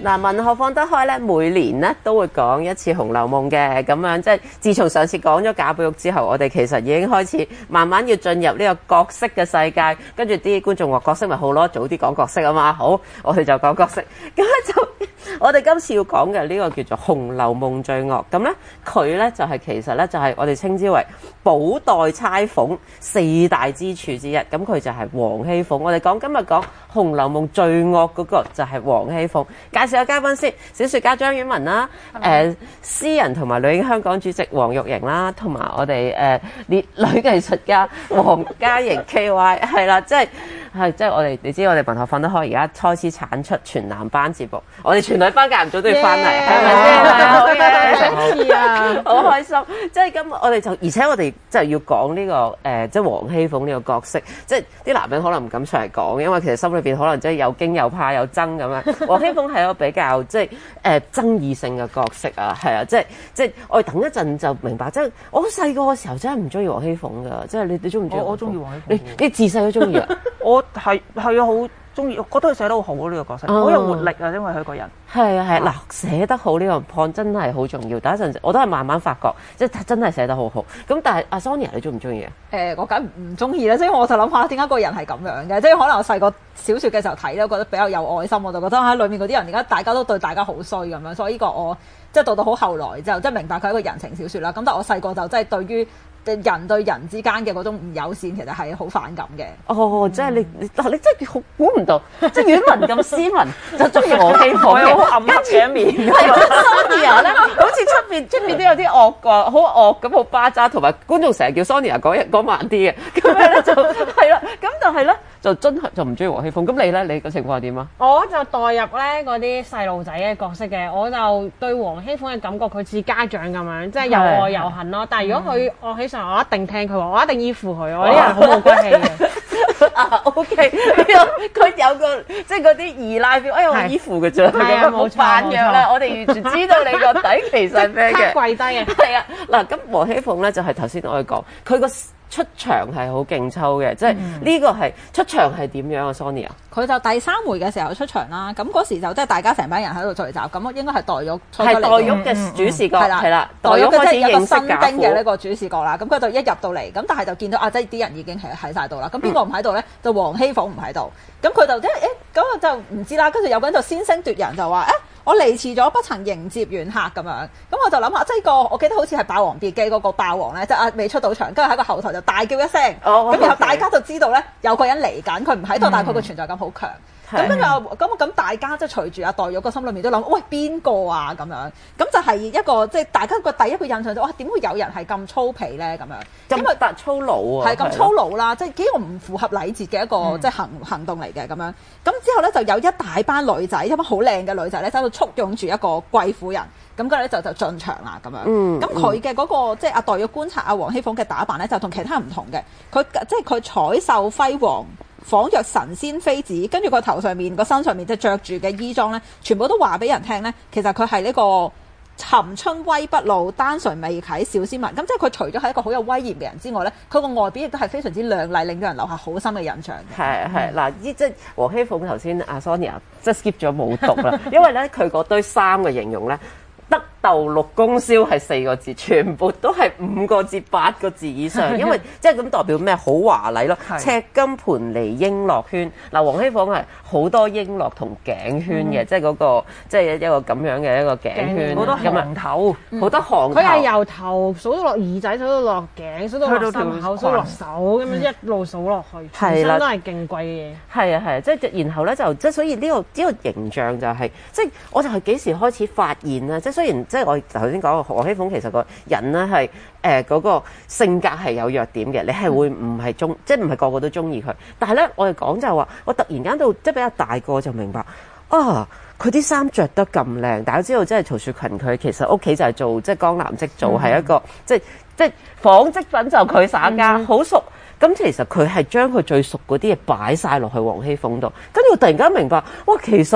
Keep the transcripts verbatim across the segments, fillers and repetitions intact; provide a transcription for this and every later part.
嗱，文學放得開咧，每年咧都會講一次《紅樓夢》嘅，咁樣即係自從上次講咗賈寶玉之後，我哋其實已經開始慢慢要進入呢個角色嘅世界，跟住啲觀眾話角色咪好咯，早啲講角色啊嘛，好，我哋就講角色，咁咧就我哋今次要講嘅呢個叫做《紅樓夢罪惡》，咁咧佢咧就係、是、其實咧就係、是、我哋稱之為寶黛釵鳳四大支柱之一，咁佢就係王熙鳳。我哋講今日講《紅樓夢罪惡》嗰個就係王熙鳳。介紹下嘉賓先，小說家張婉文啦，誒、呃，詩人同埋女英香港主席黃玉瑩啦，同埋我哋誒烈女藝術家黃嘉瑩 K Y， 係啦，即係係即係我哋，你知我哋文學放得開，而家開始產出全男班節目，我哋全女班間唔中都要翻嚟，係咪先？係啊，好嘅，好啊，好開心。即係今日我哋就，而且我哋即係要講呢、這個誒、呃，即係王熙鳳呢個角色，即係啲男人可能唔敢上嚟講，因為其實心裏邊可能即係有驚有怕有憎咁樣。王熙鳳係一個比較即係誒、呃、爭議性嘅角色啊，係啊，即係即係我哋等一陣就明白。即係我細個嘅時候真係唔中意王熙鳳㗎，即係你你中唔中意？ 我中意王熙鳳， 你你自細都中意啊？ 我係係啊，好中意，我覺得佢寫得好好呢、這個角色，好、哦、有活力啊，因為佢個人係啊係嗱，寫得好呢個 point 真係好重要。等一陣我都係慢慢發覺，即係真係寫得好好。咁但係阿 Sonia 你中唔中意啊？ 誒、呃，我梗唔中意啦，即係我就諗下點解個人係咁樣嘅，即係可能我細個小説嘅時候睇咧，覺得比較有愛心，我就覺得喺裏面嗰啲人而家大家都對大家好衰咁樣，所以呢個我即係到到好後來之後，即係明白佢係一個人情小説啦。咁但係我細個就即係對於人對人之間嘅嗰種唔友善，其實係好反感嘅。 哦，即係你你你真係好估唔到，即係婉文咁斯文，就中意王熙鳳嘅， 好暗黑嘅一面。 係啊，Sonia 咧，好似出邊出邊都有啲惡個，好惡咁，好巴渣，同埋觀眾成日叫 Sonia 講一講慢啲嘅，咁樣咧就係啦。咁但係咧就真係就唔中意王熙鳳。咁你咧，你個情況係點啊？ 我就代入咧嗰啲細路仔嘅角色嘅，我就對王熙鳳嘅感覺，佢似家長咁樣，即係又愛又恨咯。但係如果佢惡起上嚟，我一定聽佢話，我一定依附佢。我啲人好冇骨氣嘅。 啊 ，OK，佢有個即係嗰啲二奶 feel，哎呀，我依附嘅啫， 係啊，冇扮樣啦，我哋完全知道你個底其實係咩嘅， 跪低嘅。 係啊，嗱，咁王熙鳳咧就係頭先我哋講，佢個出場係好勁抽嘅，即係呢個係出場係點樣啊 ，Sonia？ 佢就第三回嘅時候出場啦，咁嗰時就即係大家成班人喺度聚集，咁應該係黛玉出係黛玉嘅主視角，係、嗯、啦， 黛玉開始有個新丁嘅呢呢個主視角啦，咁佢就一入到嚟，咁但係就見到啊，即係啲人已經係喺晒度啦，咁邊個唔喺度咧？就王熙鳳唔喺度，咁佢就即係誒，咁我就唔知啦，跟住有個人就先聲奪人就話誒。我嚟遲咗，不曾迎接原客咁樣，咁我就諗下，即係個我記得好似係《霸王別姬》嗰個霸王咧，即係啊未出到場，跟住喺個後台就大叫一聲，咁、oh, okay. 然後大家就知道咧有個人嚟緊，佢唔喺度，但係佢個存在感好強。咁跟住咁咁大家即係隨住阿黛玉個心裏面都諗，喂邊個啊咁樣？咁就係一個即係大家個第一個印象就哇點會有人係咁粗鄙咧咁樣？ 咁突粗魯啊！ 係咁粗魯啦，即係幾個唔符合禮節嘅一個、嗯、即係行行動嚟嘅咁樣。咁之後咧就有一大班女仔，一班好靚嘅女仔咧，喺度簇擁住一個貴婦人。咁跟住咧就就進場啦咁樣。咁佢嘅嗰個即係阿黛玉觀察阿王熙鳳嘅打扮咧，就同其他人唔同嘅。佢即係佢彩繡輝煌，仿若神仙妃子，跟住個頭上面、個身上面即係着住嘅衣裝咧，全部都話俾人聽咧。其實佢係呢個尋春威不露、單純未啟小斯文。咁即係佢除咗係一個好有威嚴嘅人之外咧，佢個外表亦都係非常之亮麗，令到人留下好深嘅印象。 係係嗱，即係王熙鳳頭先阿 Sonia 即係 skip 咗冇讀啦，因為咧佢嗰堆衫嘅形容咧。得鬥六宮燒係四個字，全部都係五個字、八個字以上，因為即係咁代表咩？好華麗咯，赤金盤離瓔珞圈。嗱，王熙鳳係好多瓔珞同頸圈嘅、嗯，即係嗰、那個即係一個咁樣嘅一個頸圈，好多行頭，好、嗯、多行頭。 佢係由頭數到落耳仔，數到落頸，數到落心口，數到落手，咁、嗯、樣一路數落去，全身都係勁貴嘅嘢。係啊係啊，即係然後咧就即係所以呢、這個呢、這個形象就係、是、即係我就係幾時開始發現啊？即係雖然即係我頭先講王熙鳳其實個人咧係誒嗰個性格係有弱點嘅，你係會唔係中即係唔係個個都中意佢？但係咧我哋講就係話，我突然間到即係比較大個就明白啊，佢啲衫着得咁靚，大家知道即係曹雪芹佢其實屋企就係做即係江南織造，係、嗯、一個即係即係紡織品就佢耍家好、嗯、熟。咁其實佢係將佢最熟嗰啲嘢擺晒落去王熙鳳度，跟住我突然間明白，哇！其實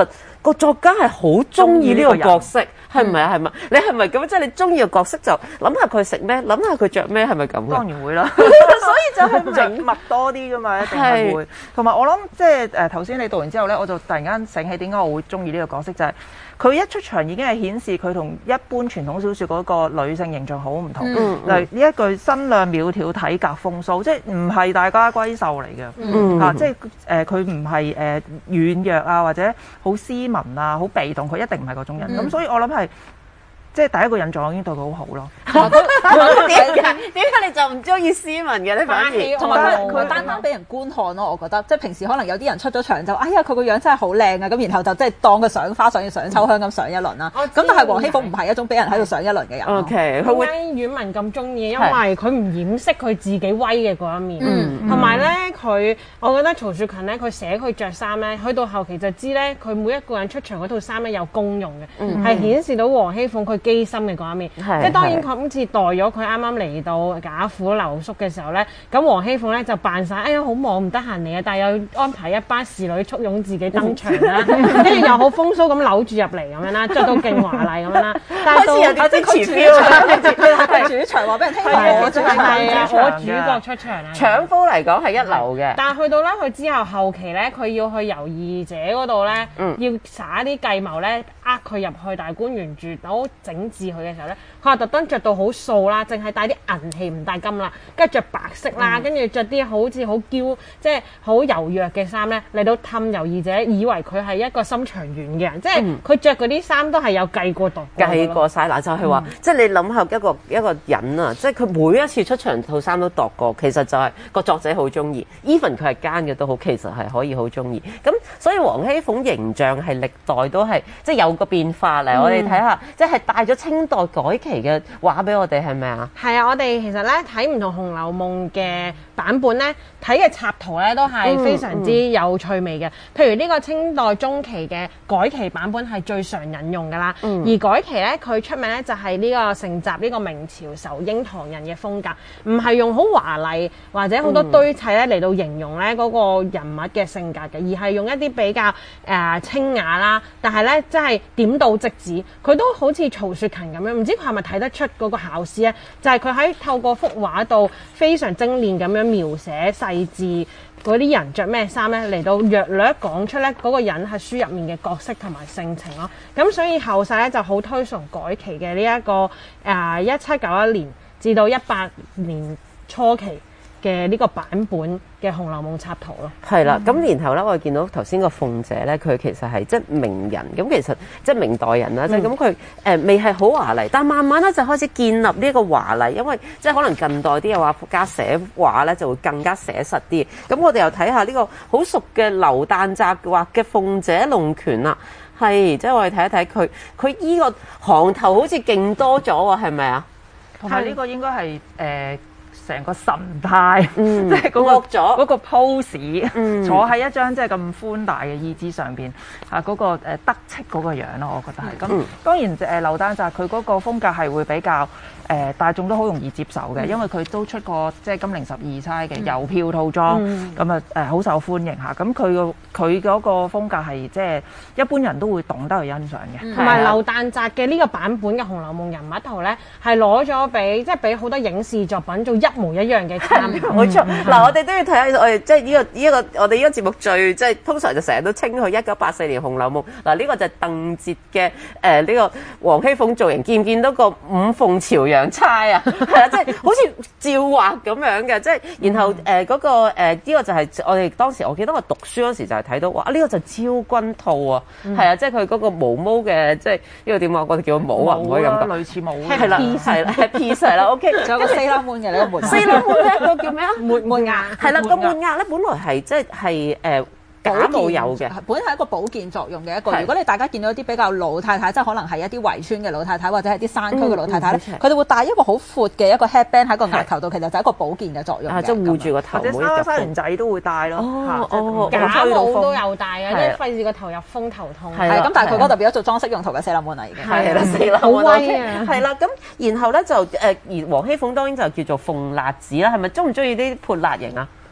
個作家係好中意呢個角色，係咪啊？係咪？你係咪咁？即係你中意個角色就諗下佢食咩，諗下佢着咩，係咪咁？ 當然會啦， 所以就係着物多啲噶嘛，一定係會。同埋我諗即係誒頭先你讀完之後咧，我就突然間醒起點解我會中意呢個角色，就係、是、佢一出場已經係顯示佢同一般傳統小説嗰個女性形象好唔同。 嗯、 例如呢一句身量苗條體格風騷，即係唔係大家閨秀嚟嘅。 嗯啊，即係誒佢唔係誒軟弱啊，或者好斯文啊，好被動，佢一定唔係嗰種人。咁、嗯、所以我諗係。即係第一個印象，我已經對佢好好咯。 點解點解你就唔中意斯文嘅咧？反而同埋佢佢單單俾人觀看咯，我覺得即係平時可能有啲人出咗場就哎呀佢個樣真係好靚啊，咁然後就即係當佢賞花上上秋香咁上一輪啦。咁但係黃熙鳳唔係一種俾人喺度上一輪嘅人。 O K，佢會阮文咁中意，因為佢唔掩飾佢自己威嘅嗰一面。同埋咧，佢我覺得曹雪芹咧，佢寫佢着衫咧，去到後期就知咧，佢每一個人出場嗰套衫咧有功用嘅，係顯示到黃熙鳳佢機心嘅嗰一面，即係當然佢今次代咗佢啱啱嚟到賈府留宿嘅時候咧，咁黃熙鳳咧就扮晒，哎呀好忙唔得閒嚟啊，但係又安排一班侍女簇擁自己登場啦，跟住又好風騷咁扭住入嚟咁樣啦，着到勁華麗咁樣啦，但係到有啲支持 feel 佢主場話俾人聽， 我就係我主角出場啦。 搶夫嚟講係一流嘅， 但係去到咧佢之後後期咧，佢要去遊二姐嗰度咧，要耍啲計謀咧，呃佢入去大觀園住，好整治佢嘅時候咧，佢話特登着到好素啦，淨係帶啲銀器唔帶金啦，跟住着白色啦，跟住着啲好似好嬌即係好柔弱嘅衫咧，嚟到氹遊二姐，以為佢係一個心腸軟嘅人，即係佢着嗰啲衫都係有計過度計過晒嗱，就係話，即係你諗下一個一個人啊，即係佢每一次出場套衫都度過，其實就係個作者好中意 ，even 佢係奸嘅都好，其實係可以好中意。咁所以黃熙鳳形象係歷代都係即係有個變化嚟，我哋睇下，即係帶咗清代改期嘅畫俾我哋係咪啊？ 係啊，我哋其實咧睇唔同《紅樓夢》嘅版本咧，睇嘅插圖咧都係非常之有趣味嘅。嗯嗯、譬如呢個清代中期嘅改期版本係最常引用㗎啦，嗯、而改期咧佢出名咧就係呢個承襲呢個明朝仇英唐人嘅風格，唔係用好華麗或者好多堆砌咧嚟到形容咧嗰個人物嘅性格嘅，而係用一啲比較誒、呃、清雅啦，但係咧即係點到即止，佢都好似曹雪芹咁樣，唔知佢係咪睇得出嗰個巧思咧？就係佢喺透過幅畫度非常精煉咁樣描寫細緻嗰啲人着咩衫咧，嚟到略略講出咧嗰個人喺書入面嘅角色同埋性情咯。咁所以後世咧就好推崇改期嘅呢一個誒一七九一年至到一八年初期嘅呢個版本嘅《紅樓夢》插圖咯。 係啦，咁、嗯、然後咧，我哋見到頭先個鳳姐咧，佢其實係即係名人，咁其實即係明代人啦，即係咁佢誒未係好華麗，但慢慢咧就開始建立呢個華麗，因為即係可能近代啲嘅畫家寫畫咧就會更加寫實啲。咁我哋又睇下呢個好熟嘅劉旦澤畫嘅鳳姐弄拳啦，係即係我哋睇一睇佢，佢依個行頭好似勁多咗喎，係咪啊？ 同埋呢個應該係誒。呃成個神態， 嗯、 即係嗰、嗰個咗嗰個 pose，、嗯、坐喺一張即係咁寬大嘅椅子上邊，啊嗰、嗰個誒得戚嗰個樣咯，我覺得係。咁、嗯、當然誒劉丹就係佢嗰個風格係會比較。誒、呃、大眾都好容易接受嘅，因為佢都出過即係金陵十二釵嘅郵票套裝，咁啊誒好受歡迎嚇。咁佢個佢嗰個風格係即係一般人都會懂得去欣賞嘅。 同埋劉旦澤嘅呢個版本嘅《紅樓夢》人物圖咧，係攞咗俾即係俾好多影視作品做一模一樣嘅參考。 冇錯，嗱我哋都要睇下我哋即係呢個呢一個我哋呢個節目最即係通常就成日都稱佢一九八四年《紅樓夢》。嗱呢個就係鄧捷嘅誒呢個黃熙鳳造型，見唔見到個五鳳朝陽？洋差啊，係啊，即係好似照畫咁樣嘅，即係然後誒嗰、呃那個誒呢、呃這個就係我哋當時我記得我讀書嗰時就係睇到，哇！呢、這個就昭君套啊，係、嗯、啊，即係佢嗰個毛毛嘅，即係呢個點講？我哋叫毛啊，唔可以咁講， 類似毛係啦，係啦，係 piece 係啦 ，OK。仲有個四粒門嘅呢個門， 四粒門咧個叫咩啊？ 門門額係啦，個門額咧本來係即係係誒。假冇有嘅， 本係一個保健作用嘅一個。如果你大家見到一啲比較老太太，即係可能係一啲圍村嘅老太太，或者係啲山區嘅老太太咧，佢哋、嗯嗯、會戴一個好闊嘅一個 headband 喺個額頭度，其實就係一個保健嘅作用嘅。 即係護住個頭， 或者沙沙園仔都會戴咯。 哦哦， 假帽都有戴嘅，即係費事個頭入風頭痛。 係咁，但係佢嗰度變咗做裝飾用途嘅四粒門嚟嘅。 係啦，四粒門好威啊！係啦，咁然後咧就誒而黃熙鳳當然就叫做鳳辣子啦，係咪中唔中意啲潑辣型啊？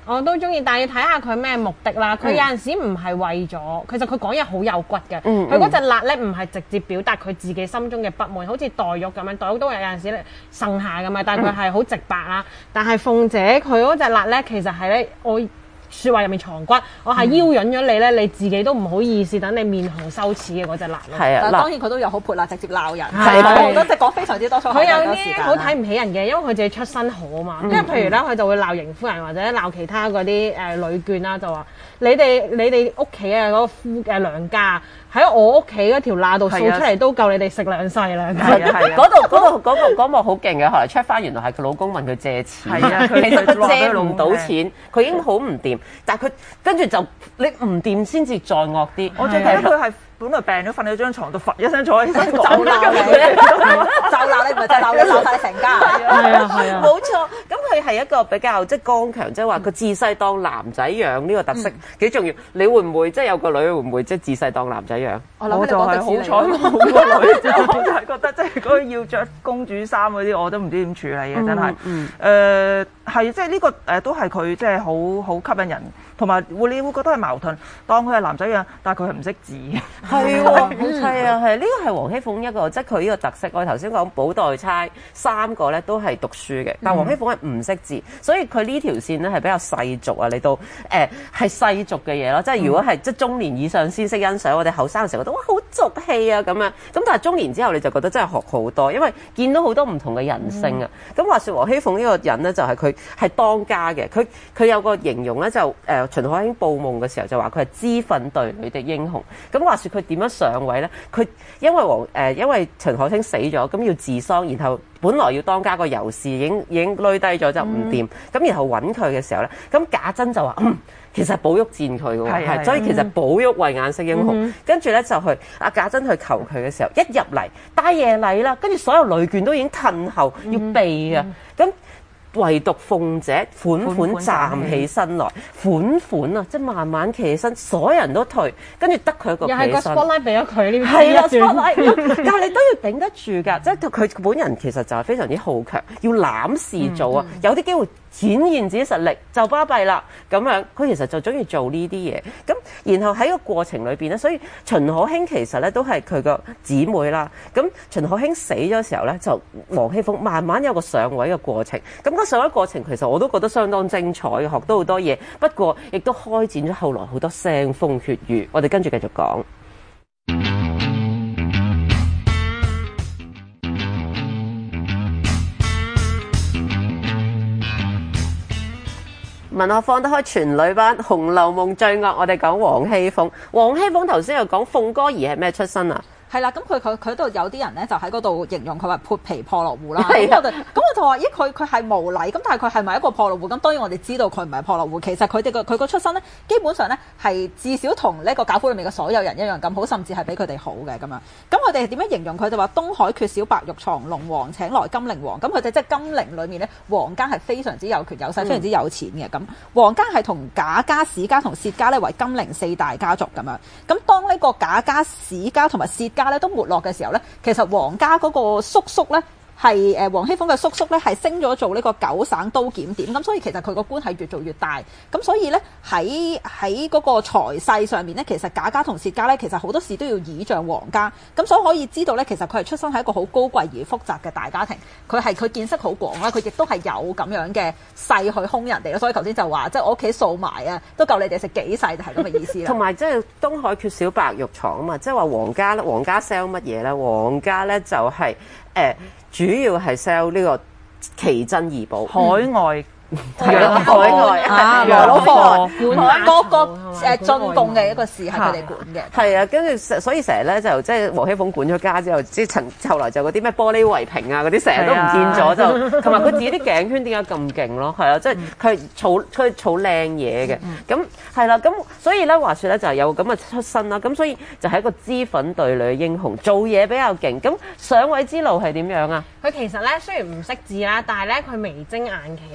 我都中意，但係要睇下佢咩目的啦。佢有陣時唔係為咗，其實佢講嘢好有骨嘅。 嗯佢嗰隻辣咧唔係直接表達佢自己心中嘅不滿，好似黛玉咁樣，黛玉都有陣時咧呻下噶嘛，但係佢係好直白啦。但係鳳姐佢嗰隻辣咧，其實係咧我。説話入面藏骨，我係邀引咗你咧，你自己都唔好意思，等你面紅羞恥嘅嗰隻辣咯。 係啊， 但當然佢都有好潑辣，直接鬧人。 係我覺得即係講非常之多粗口。 佢有啲好睇唔起人嘅，因為佢自己出身好啊嘛。因為譬如咧，佢就會鬧邢夫人或者鬧其他嗰啲誒女眷啦，就話你哋你哋屋企啊嗰個夫誒娘家喺我屋企嗰條罅度掃出嚟都夠你哋食兩世啦。 係啊，嗰度嗰度嗰個嗰幕好勁嘅，後來 check 翻原來係佢老公問佢借錢， 係啊， 其實佢借唔到錢，佢已經好唔掂，但係佢跟住就你唔掂先至再惡啲。 我最記得佢係本來病咗瞓喺張床度，罰一聲坐起身就鬧你，就鬧你，唔係就鬧你鬧晒成家。 係啊係啊， 冇錯。咁佢係一個比較即係剛強，即係話佢自細當男仔養呢個特色幾重要。你會唔會即係有個女會唔會即係自細當男仔養？ 我諗就係好彩冇個女啫，我就係覺得即係嗰啲要着公主衫嗰啲，我都唔知點處理嘅，真係。誒係即係呢個誒都係佢即係好好吸引人，同埋會你會覺得係矛盾。當佢係男仔養，但係佢係唔識字嘅。 係喎，係啊，係呢個係黃熙鳳一個即係佢呢個特色。我頭先講寶黛釵三個咧都係讀書嘅，但黃熙鳳係唔識字，所以佢呢條線咧係比較世俗啊，嚟到誒係世俗嘅嘢咯。即係如果係即係中年以上先識欣賞，我哋後生嘅時候覺得哇好俗氣啊咁樣。咁但係中年之後你就覺得真係學好多，因為見到好多唔同嘅人性啊。咁、嗯、話說黃熙鳳呢個人咧就係佢係當家嘅，佢佢有個形容咧就誒、呃、秦可卿報夢嘅時候就話佢係脂粉隊裏的英雄。咁話說佢點樣上位咧？佢因為黃誒、呃、因為秦可卿死咗，咁要治喪，然後本來要當家個尤氏已經已經累低咗就唔掂，咁、嗯、然後揾佢嘅時候咧，咁賈珍就話、嗯、其實寶玉賤佢嘅喎，係所以其實寶玉慧眼識英雄，嗯、跟住咧就去阿賈珍去求佢嘅時候，一入嚟大爺嚟啦，跟住所有女眷都已經褪後要避啊，咁、嗯。唯獨鳳姐款款站起身來，款款啊，即係慢慢企起身，所有人都退，跟住得佢一個企起身。又係個 spotlight 俾咗佢呢邊。係啊 spotlight 但係你都要頂得住㗎，即係佢本人其實就係非常之好強，要攬事做啊，嗯嗯、有啲機會展現自己實力就巴閉啦咁樣。佢其實就中意做呢啲嘢，咁然後喺個過程裏邊咧，所以秦可卿其實咧都係佢個姊妹啦。咁秦可卿死咗時候咧，就黃熙鳳慢慢有個上位嘅過程。咁上一過程其實我都覺得相當精彩，學到好多嘢。不過亦都開展咗後來好多腥風血雨。我哋跟住繼續講。文學放得開全女班，《紅樓夢》最惡。我哋講黃熙鳳。黃熙鳳頭先又講鳳哥兒係咩出身啊？ 係啦，咁佢佢佢度有啲人咧就喺嗰度形容佢話潑皮破落戶啦。咁我哋咁我就話：咦，佢佢係無禮，咁但係佢係咪一個破落戶？咁當然我哋知道佢唔係破落戶。其實佢哋個佢個出身咧，基本上咧係至少同呢個賈府裏面嘅所有人一樣咁好，甚至係比佢哋好嘅咁樣。咁佢哋點樣形容佢？就話東海缺少白玉床，龍王請來金陵王。咁佢哋即係金陵裏面咧，皇家係非常之有權有勢，非常之有錢嘅。咁皇家係同賈家、史家同薛家咧為金陵四大家族咁樣。咁當呢個賈家、史家同埋薛家咧都沒落嘅時候咧，其實皇家嗰個叔叔咧係誒黃熙鳳嘅叔叔咧係升咗做呢個九省都檢點，咁所以其實佢個官係越做越大，咁所以咧喺喺嗰個財勢上面咧，其實賈家同薛家咧其實好多事都要倚仗皇家，咁所以可以知道咧，其實佢係出生喺一個好高貴而複雜嘅大家庭，佢係佢見識好廣啦，佢亦都係有咁樣嘅勢去兇人哋咯，所以頭先就話即係我屋企掃埋啊，都夠你哋食幾世，就係咁嘅意思啦。 同埋即係東海缺少白玉床啊嘛，即係話皇家咧，皇家 sell 乜嘢咧？皇家咧就係、是、誒。呃主要係 sell 呢個奇珍異寶， 海外係啊，海外啊，羅老婆管各個誒進貢嘅一個事係佢哋管嘅。 係啊，跟住所以成日咧就即係黃熙鳳管咗家之後，即係陳後來就嗰啲咩玻璃圍屏啊嗰啲成日都唔見咗，就同埋佢自己啲頸圈點解咁勁咯？係啊，即係佢係儲佢儲靚嘢嘅。咁係啦，咁所以咧話説咧就係有咁嘅出身啦。咁所以就係一個脂粉隊裏嘅英雄，做嘢比較勁。咁上位之路係點樣啊？ 佢其實咧雖然唔識字啦，但係咧佢眉精眼企咧。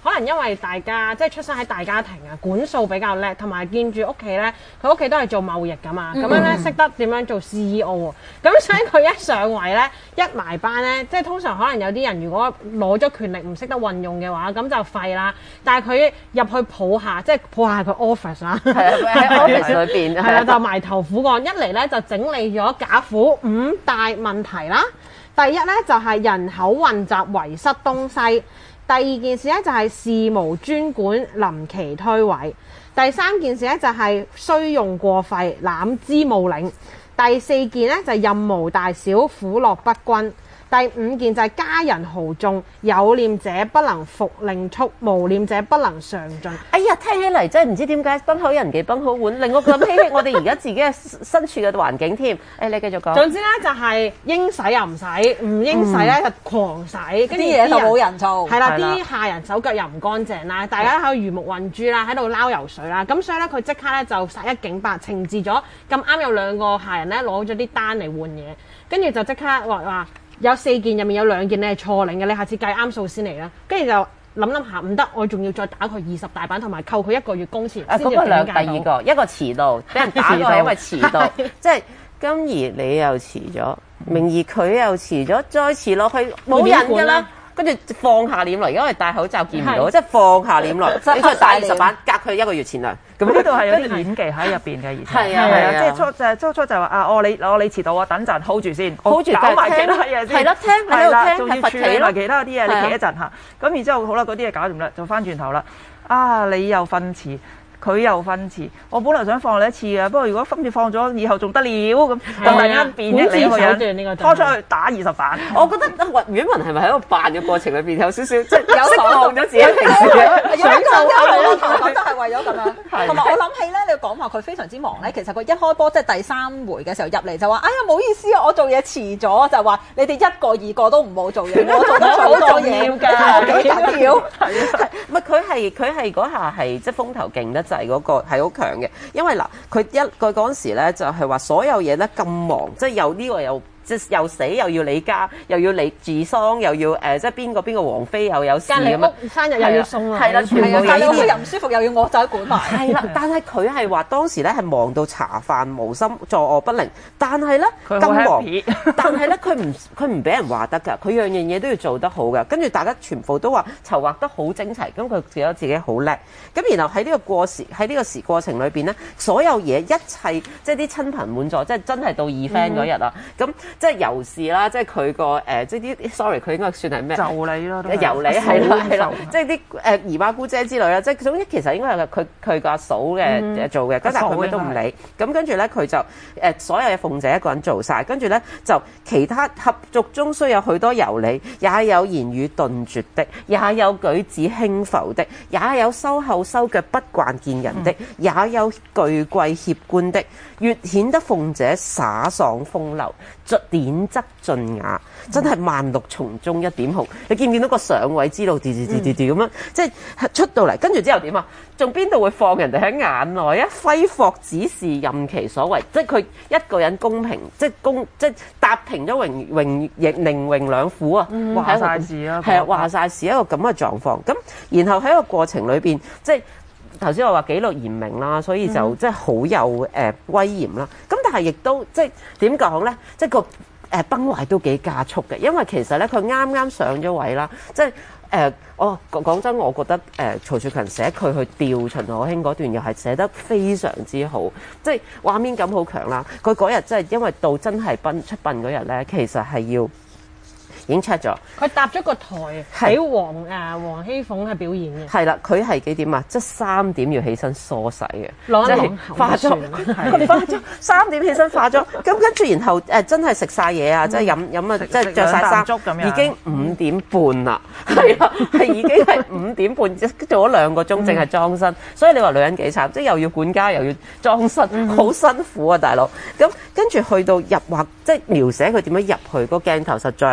可能因為大家即係出生喺大家庭啊，管數比較叻，同埋見住屋企咧，佢屋企都係做貿易㗎嘛，咁、嗯、樣咧識得點樣做 C E O 喎，咁所以佢一上位咧，一埋班咧，即係通常可能有啲人如果攞咗權力唔識得運用嘅話，咁就廢啦。但係佢入去抱下，即係抱下佢 office 啦， 喺 office 裏邊係啦，就埋頭苦幹，一嚟咧就整理咗賈府五大問題啦。第一咧就係、是、人口混雜遺失東西，第二件事咧就係、是、事務專管臨期推諉，第三件事咧就係、是、需用過費濫支務領，第四件咧就係、是、任務大小苦樂不均。第五件就係家人豪縱，有念者不能復令速，無念者不能上進。 哎呀，聽起嚟真係唔知點解崩口人忌崩口碗，令我諗起我哋而家自己嘅身處嘅環境添。誒、哎，你繼續講。 總之咧就係應使又唔使，唔應使咧就狂使，跟住啲嘢就冇人做。 係啦，啲下人手腳又唔乾淨啦，大家喺度魚目混珠啦，喺度撈油水啦。咁所以咧佢即刻咧就殺一儆百，懲治咗咁啱有兩個下人咧攞咗啲單嚟換嘢，跟住就即刻話話。有四件入面有兩件你係錯領嘅，你下次計啱數先嚟啦。跟住就諗諗下，唔得，我仲要再打佢二十大板，同埋扣佢一個月工錢。 啊，嗰、那個兩第二個，一個遲到，俾人打過係因為遲到，即係金怡你又遲咗，明儀佢又遲咗，再遲落去冇人㗎啦。跟住放下臉來，因為戴口罩見唔到，即係放下臉來，你再打二十板，隔佢一個月錢糧。 咁呢度係有啲演技喺入邊嘅，而且係啊係啊， 即係初就係初初就話啊，哦你哦你遲到啊，等陣 hold 住先 ，hold 住搞埋其他嘢先， 係咯，聽喺度聽， 仲要處理埋其他啲嘢，你企一陣嚇。咁然之後好啦，嗰啲嘢搞掂啦，就翻轉頭啦。啊，你又瞓遲。佢又瞓遲，我本來想放你一次嘅，不過如果今次放咗，以後仲得了咁，突然間變咗你個人，拖出去打二十板。 我覺得阮文係咪喺度扮嘅過程裏邊有少少即係釋放咗自己平時嘅想做嘅，講都係為咗咁樣。同埋我諗起咧，你講話佢非常之忙咧，其實佢一開波即係第三回嘅時候入嚟就話：哎呀，唔好意思啊，我做嘢遲咗，就話你哋一個二個都唔好做嘢，我做得好多嘢㗎，幾緊要。 係唔係佢係佢係嗰下係即係風頭勁得滯。係嗰個係好強嘅，因為嗱，佢一佢嗰陣時咧就係話所有嘢咧咁忙，即係有呢個又即係又死又要你家，又要你治喪，又要誒即係邊個邊個王妃又有事咁樣， 生日又要送啊， 係啦，全部嘢但係你又唔舒服，又要我走管埋。 係啦，但係佢係話當時咧係忙到茶飯無心，坐臥不寧，但係咧咁忙，但係咧佢唔佢唔俾人話得㗎，佢樣樣嘢都要做得好㗎，跟住大家全部都話籌劃得好精齊，咁佢覺得自己好叻，咁然後喺呢個過時喺呢個時過程裏邊咧，所有嘢一切即係啲親朋滿座，即係真係到二 friend 嗰日啊，咁、嗯。即係尤氏啦，即係佢個誒，即係啲 sorry，佢應該算係咩？ 就你咯， 由你係啦係啦，即係啲誒姨媽姑姐之類啦，即係總之其實應該係佢佢個阿嫂嘅做嘅，咁、嗯、但係佢咩都唔理。咁跟住咧，佢就誒、呃、所有嘢鳳姐一個人做晒，跟住咧就其他合族中雖有許多由理，也有言語頓絕的，也有舉止輕浮的，也有收後收腳不慣見人的，嗯、也有巨貴脅官的，越顯得鳳姐灑爽風流。點則盡雅，真係萬綠叢中一點紅。你見唔見到個上位之路，跌跌跌跌跌咁樣，即係出到嚟，跟住之後點啊？仲邊度會放人哋喺眼內啊？揮霍只是任其所為，即係佢一個人公平，即係公，即係踏平咗榮榮亦寧榮兩府啊！ 嗯、話晒事啊， 係啊，話晒事一個咁嘅狀況。咁然後喺個過程裏邊，即係頭先我話紀律嚴明啦，所以就、嗯、即係好有誒、呃、威嚴啦。咁但係亦都即係點講咧？即係個誒崩壞都幾加速嘅，因為其實咧佢啱啱上咗位啦，即係誒我講真，我覺得誒、呃、曹雪芹寫佢去吊秦可卿嗰段又係寫得非常之好，即係畫面感好強啦。佢嗰日即係因為到真係奔出殯嗰日咧，其實係要。已經 check 咗， 佢搭咗個台俾黃誒黃熙鳳係表演嘅。係啦， 佢係幾點啊？即係三點要起身梳洗嘅， 即係化妝，化妝三點起身化妝，咁跟住然後誒、呃、真係食晒嘢啊！即係飲飲啊，即係着晒衫，已經五點半啦，係啊，係已經係五點半，做咗兩個鐘，淨係裝身。所以你話女人幾慘，即係又要管家又要裝身，好、嗯、辛苦啊，大佬。咁跟住去到入畫，即係描寫佢點樣入去個鏡頭，實在係非常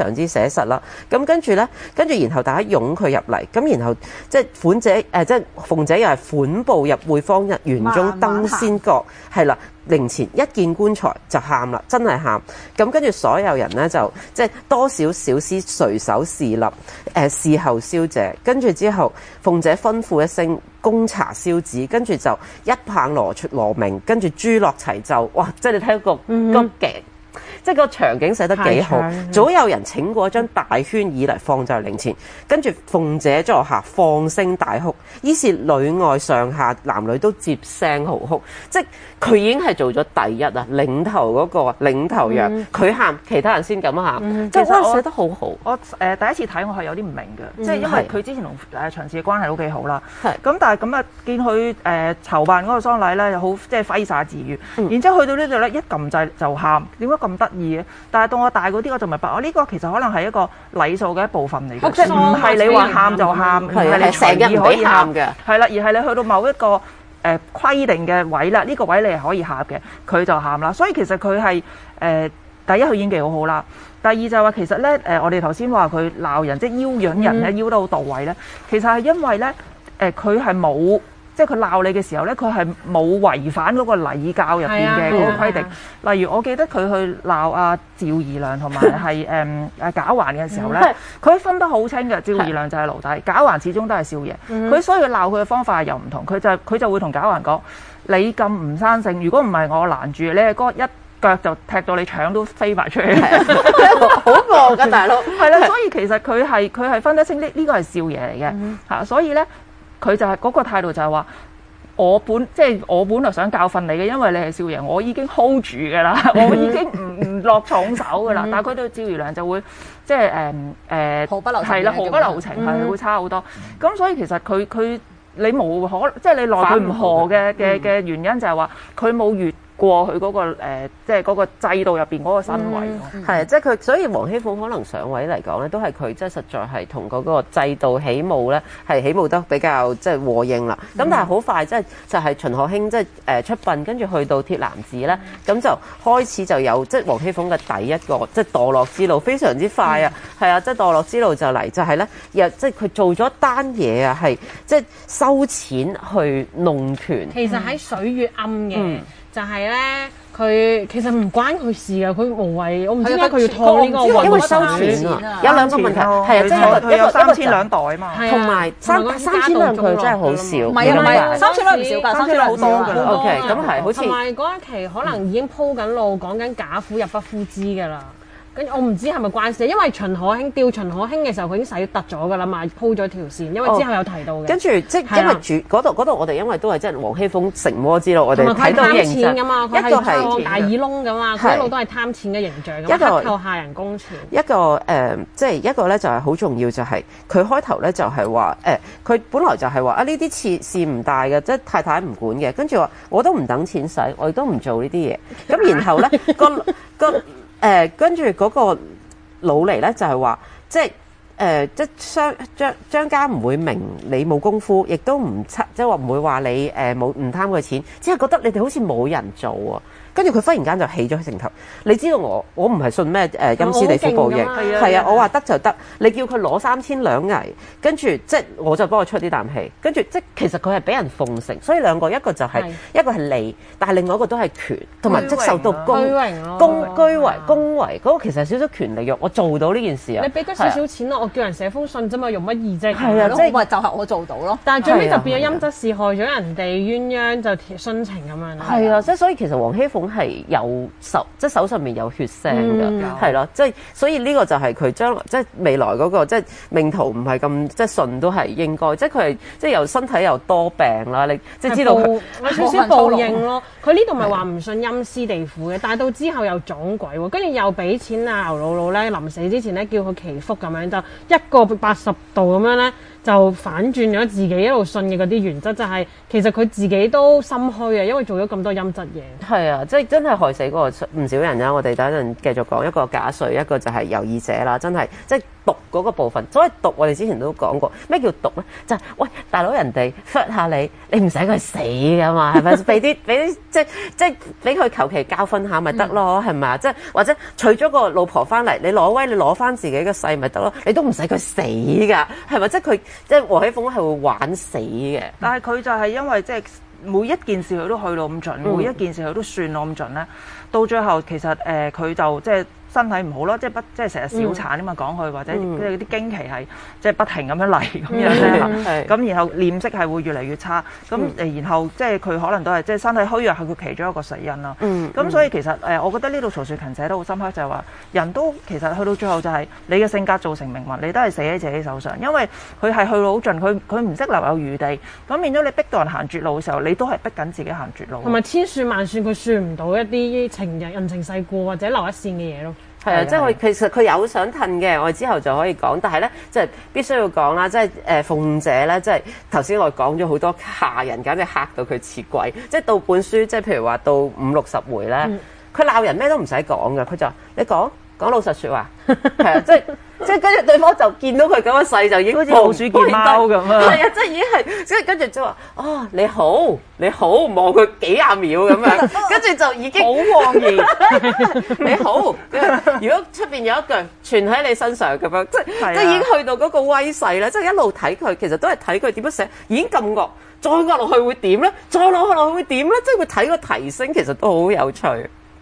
常之寫實啦。咁跟住咧，跟住然後大家擁佢入嚟，咁然後即係款姐誒、呃，即係鳳姐又係款步入會坊日園中登仙閣，係啦。靈前一見棺材就喊啦，真係喊。咁跟住所有人咧就即係多少小師隨手侍立，誒、呃、侍候燒謝。跟住之後，鳳姐吩咐一聲供茶燒紙，跟住就一棒羅出羅鳴，跟住珠落齊奏。哇！即係你睇個個鏡。即係個場景寫得幾好，早有人請過一張大圈椅嚟放在靈前，跟住鳳姐座下放聲大哭，於是裏外上下男女都接聲嚎哭，即係佢已經係做咗第一啊，領頭嗰、嗰個領頭羊，佢喊、嗯，其他人先咁喊，嗯、即係我寫得好好。 我誒、呃、第一次睇我係有啲唔明嘅，嗯、即係因為佢之前同誒長治嘅關係都幾好啦，咁但係咁啊見佢誒籌辦嗰個喪禮咧又好即係揮灑自如，嗯、然之後去到呢度咧一撳掣就喊，點解咁得意嘅？但係到我大嗰啲我就明白，我、哦、呢、呢個其實可能係一個禮數嘅一部分嚟嘅，即係唔係你話喊就喊，唔係你隨意可以喊嘅，係啦，而係你去到某一個誒、呃、規定嘅位啦，呢、呢個位你係可以喊嘅，佢就喊啦。所以其實佢係誒第一佢演技好好啦，第二就係話其實咧誒、呃、我哋頭先話佢鬧人即係邀引人咧、嗯、邀得好到位咧，其實係因為咧誒佢係冇。即係佢鬧你嘅時候咧，佢係冇違反嗰個禮教入邊嘅嗰個規定。啊、例如我記得佢去鬧阿趙姨娘同埋係誒誒賈環嘅時候咧，佢分得好清嘅。趙姨娘就係奴隸，賈環始終都係少爺。佢、嗯、所以鬧佢嘅方法又唔同。佢就佢就會同賈環講：你咁唔生性，如果唔係我攔住你，嗰一腳就踢到你腸都飛埋出嚟，好惡㗎大佬。係啦，所以其實佢係佢係分得清呢呢個係少爺嚟嘅嚇，所以咧。佢就係、是、嗰、那個態度就係話，我本即係、就是、我本來想教訓你嘅，因為你係少爺，我已經 hold 住㗎啦，我已經唔唔落重手㗎啦。但係佢對趙姨娘就會即係誒誒，毫不留情係啦，毫不留情係、嗯、會差好多。咁所以其實佢佢你無可即係你奈佢唔何嘅嘅嘅原因就係話佢冇越過佢嗰、那個、呃、即係嗰個制度入邊嗰個身位咯， 係、嗯、即係佢，所以王熙鳳可能上位嚟講咧，都係佢即係實在係同嗰個制度起舞咧，係起舞得比較即係和應啦。咁、嗯、但係好快即係就係秦可卿即係誒出殯，跟住去到鐵男子咧，咁、嗯、就開始就有即係王熙鳳嘅第一個即係墮落之路，非常之快啊！係、嗯、啊，即係墮落之路就嚟就係咧，又即係佢做咗單嘢啊，係即係收錢去弄權。 其實喺水月暗嘅。嗯就係咧，佢其實唔關佢事啊！佢無謂，我唔知點解佢要拖呢個， 因為收錢啊！有兩個問題，係啊，即係佢有三千兩袋啊嘛， 同埋三三千兩佢真係好少， 唔係啊，唔係三千兩唔少㗎，三千兩好多㗎啦。 OK，咁係好似同埋嗰一期可能已經鋪緊路，講緊賈府入不敷支㗎啦。跟住我唔知係咪關事，因為秦可卿吊秦可卿嘅時候，佢已經使突咗㗎啦嘛，鋪咗條線，因為之後有提到嘅。跟、哦、住即係因為主嗰度嗰度，我哋因為都係即係王熙鳳成魔之路，我哋睇到認真。一個係大耳窿㗎嘛，佢一路都係貪錢嘅形象，一個扣下人工錢。一個誒、呃，即係一個咧就係好重要，就係佢開頭咧就係話誒，佢、呃、本來就係話啊呢啲事事唔大嘅，即係太太唔管嘅，跟住話我都唔等錢使，我亦都唔做呢啲嘢。咁然後咧個個。誒跟住嗰個老嚟咧就係話，即係誒、呃、即係張張張家唔會明你冇功夫，亦都唔即係話唔會話你誒冇唔貪佢錢，只係覺得你哋好似冇人做啊。跟住佢忽然間就起咗成頭，你知道我我唔係信咩誒陰司地府報應，係啊，我話得就得，你叫佢攞三千兩銀，跟住即係我就幫佢出啲啖氣，跟住即係其實佢係俾人奉承，所以兩個一個就係、是、一個係利，但係另外一個都係權，同埋即係受到公公居為公為嗰、那個其實係少少權力欲，我做到呢件事啊！ 你俾多少少錢咯，我叫人寫封信啫嘛，用乜意啫？ 係啊，即係咪就係我做到咯？ 但係最尾就變咗陰質事，害咗人哋鴛鴦就殉情咁樣。 係啊，即係所以其實王熙鳳係有手，即係手上面有血腥㗎，係咯、嗯，即係所以呢個就係佢將來即係未來嗰、那個即係命途唔係咁即係順都係應該，即係佢係即係又身體又多病啦，你即係知道佢有少少報應咯。佢呢度咪話唔信陰司地府嘅，但係到之後又撞鬼喎，跟住又俾錢啊牛姥姥咧，臨死之前咧叫佢祈福咁樣，就一個八十度咁樣咧。就反轉咗自己一路信嘅嗰啲原則，就係、是、其實佢自己都心虛啊，因為做咗咁多陰質嘢。 係啊，即即係真係害死嗰個唔少人啦。我哋等陣繼續講一個假稅，一個就係有意者啦，真係即係毒嗰個部分。所謂毒，我哋之前都講過，咩叫毒咧？就係、是、喂大佬，人哋 hurt 下你，你唔使佢死噶嘛，係咪？俾啲俾啲即係即係俾佢求其教訓下咪得咯，係咪啊？即係或者娶咗個老婆翻嚟，你攞威，你攞翻自己嘅勢咪得咯，你都唔使佢死噶，係咪？即係佢即係黃喜鳳係會玩死嘅， 但係佢就係因為即係。每一件事佢都去到咁盡， 嗯、 每一件事佢都算到咁盡咧，到最後其實誒佢、呃、就即係身體唔好啦，即係不即係成日小產啊嘛講佢，或者即係啲經期係即係不停咁樣嚟咁樣咧，咁、嗯、然後臉色係會越嚟越差，咁誒、嗯、然後即係佢可能都係即係身體虛弱係佢其中一個死因啦。咁、嗯、所以其實誒、呃，我覺得呢度曹雪芹寫得好深刻，就係話人都其實去到最後就係你嘅性格造成命運，你都係死喺自己手上，因為佢係去到好盡，佢佢唔識留有餘地，咁變咗你逼到人行絕路嘅時候，你都係逼緊自己行絕路。 同埋千算萬算，佢算唔到一啲情人人情世故或者留一線嘅嘢咯。 係啊，即係我其實佢有想褪嘅，我哋之後就可以講。但係咧，即係必須要講啦，即係誒鳳姐咧，即係頭先我哋講咗好多下人，簡直嚇到佢似鬼。即係到本書，即係譬如話到五六十回咧，佢鬧、嗯、人咩都唔使講㗎，佢就話你講講老實説話，係啊，即係。即係跟住對方就見到佢咁嘅勢，就已經好似老鼠見貓咁啊！係啊，即係已經係，即係跟住就話哦你好你好，望佢幾廿秒咁樣，跟住就已經好旺然你好。如果出邊有一句傳喺你身上咁樣，即係即係已經去到嗰個威勢咧，即係一路睇佢，其實都係睇佢點樣寫，已經咁惡，再惡落去會點咧？再落去落去會點咧？即係會睇個提升，其實都好有趣。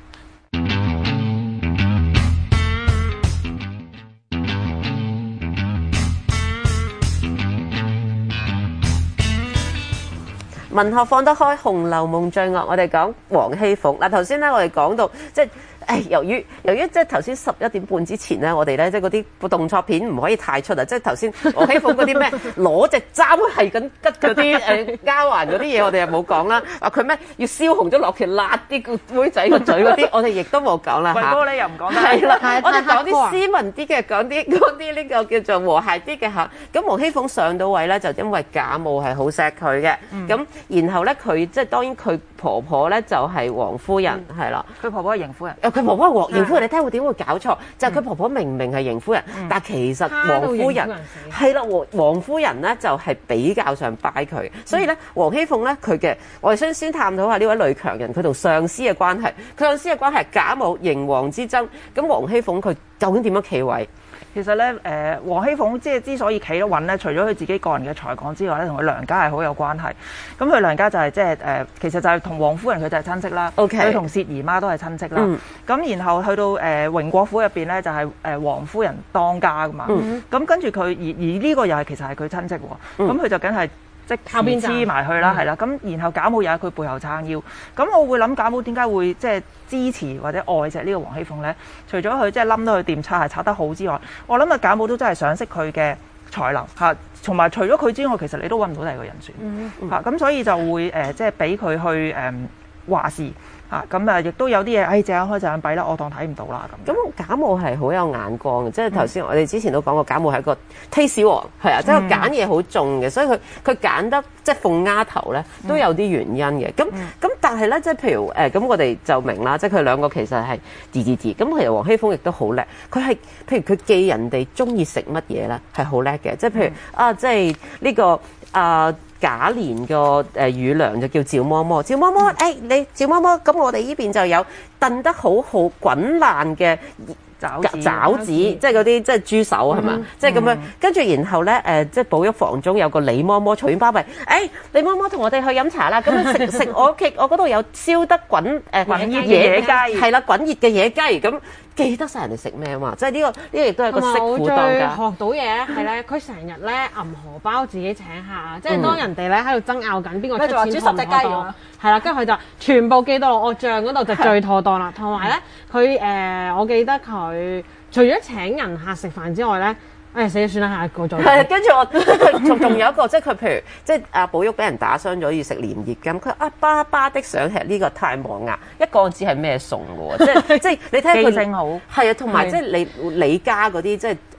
文學放得開，《紅樓夢》最惡。我哋講王熙鳳嗱，頭先咧我哋講到即係。誒，由於由於即係頭先十一點半之前咧，我哋咧即係嗰啲動作片唔可以太出啊！即係頭先王熙鳳嗰啲咩攞隻針係咁吉嗰啲誒交環嗰啲嘢，我哋又冇講啦。話佢咩要燒紅咗落條辣啲個妹仔個嘴嗰啲，我哋亦都冇講啦嚇。 維哥你又唔講得係啦，我哋講啲斯文啲嘅，講啲講啲呢個叫做和諧啲嘅嚇。咁王熙鳳上到位咧，就因為賈母係好錫佢嘅。咁然後咧，佢即係當然佢婆婆咧就係王夫人係啦。 佢婆婆係邢夫人。 佢婆婆係邢夫人，你聽會點會搞錯？就係佢婆婆明明係邢夫人，但係其實王夫人係啦，王王夫人咧就係比較上拜佢，所以咧王熙鳳咧佢嘅，我哋先先探討下呢位女強人佢同上司嘅關係，佢上司嘅關係係賈母邢王之爭，咁王熙鳳佢究竟點樣企位？ 其實咧，誒王熙鳳即係之所以企得穩咧，除咗佢自己個人嘅才幹之外咧，同佢娘家係好有關係。咁佢娘家就係即係誒，其實就係同王夫人佢就係親戚啦。 OK， 佢同薛姨媽都係親戚啦。咁、嗯、然後去到誒、呃、榮國府入邊咧，就係誒王夫人當家噶嘛。咁、嗯、跟住佢而而呢個又係其實係佢親戚喎。咁佢、嗯、就梗係。即係黐埋去啦，係啦、嗯，咁然後賈母又喺佢背後撐腰，咁我會諗賈母點解會即係支持或者愛錫呢個王熙鳳咧？除咗佢即係冧到佢掂擦係擦得好之外，我諗啊賈母都真係賞識佢嘅才能嚇，同埋除咗佢之外，其實你都揾唔到第二個人選嚇，咁、嗯嗯、所以就會誒、呃、即係俾佢去誒、呃、話事。啊，咁啊，亦都有啲嘢，哎，隻眼開隻眼閉啦，我當睇唔到啦咁。 咁賈母係好有眼光嘅，即係頭先我哋之前都講過，賈母係一個 taste 王，係啊，即係揀嘢好重嘅，所以佢佢揀得即係鳳丫頭咧，都有啲原因嘅。咁咁、嗯、但係咧，即係譬如誒，咁、呃、我哋就明啦，即係佢兩個其實係字字字。咁其實王熙鳳亦都好叻，佢係譬如佢記人哋中意食乜嘢咧，係好叻嘅。即係譬如、嗯、啊，即係呢、這個啊。賈璉個誒乳娘就叫趙嬤嬤，趙嬤嬤，誒、哎、你趙嬤嬤，咁我哋呢邊就有燉得好好滾爛嘅爪子，爪子即係嗰啲即係豬手係嘛，即係咁樣。跟住然後咧誒，即係寶玉房中有個李嬤嬤，隨便包庇，誒李嬤嬤同我哋去飲茶啦。咁樣食食我屋企，我嗰度有燒得滾誒、呃、 滾熱野雞， 係啦，滾熱嘅野雞咁。記得晒人哋食咩啊嘛，即係呢個呢個亦都係個媳婦當家。 學到嘢咧係咧，佢成日咧揞荷包自己請客啊！即係當人哋咧喺度爭拗緊邊個出錢同我多，係啦，跟住佢就全部寄到落我帳嗰度就最妥當啦。同埋咧，佢誒我記得佢除咗請人客食飯之外咧。誒死咗算啦，下一個再。係，跟住我即係佢仲仲有一個，即係佢譬如即係阿寶玉俾人打傷咗，要食蓮葉咁，佢啊巴巴的想吃呢個太磨牙，一個字係咩餸嘅喎？即係即係你睇佢記性好，係啊，同埋即係李李家嗰啲即係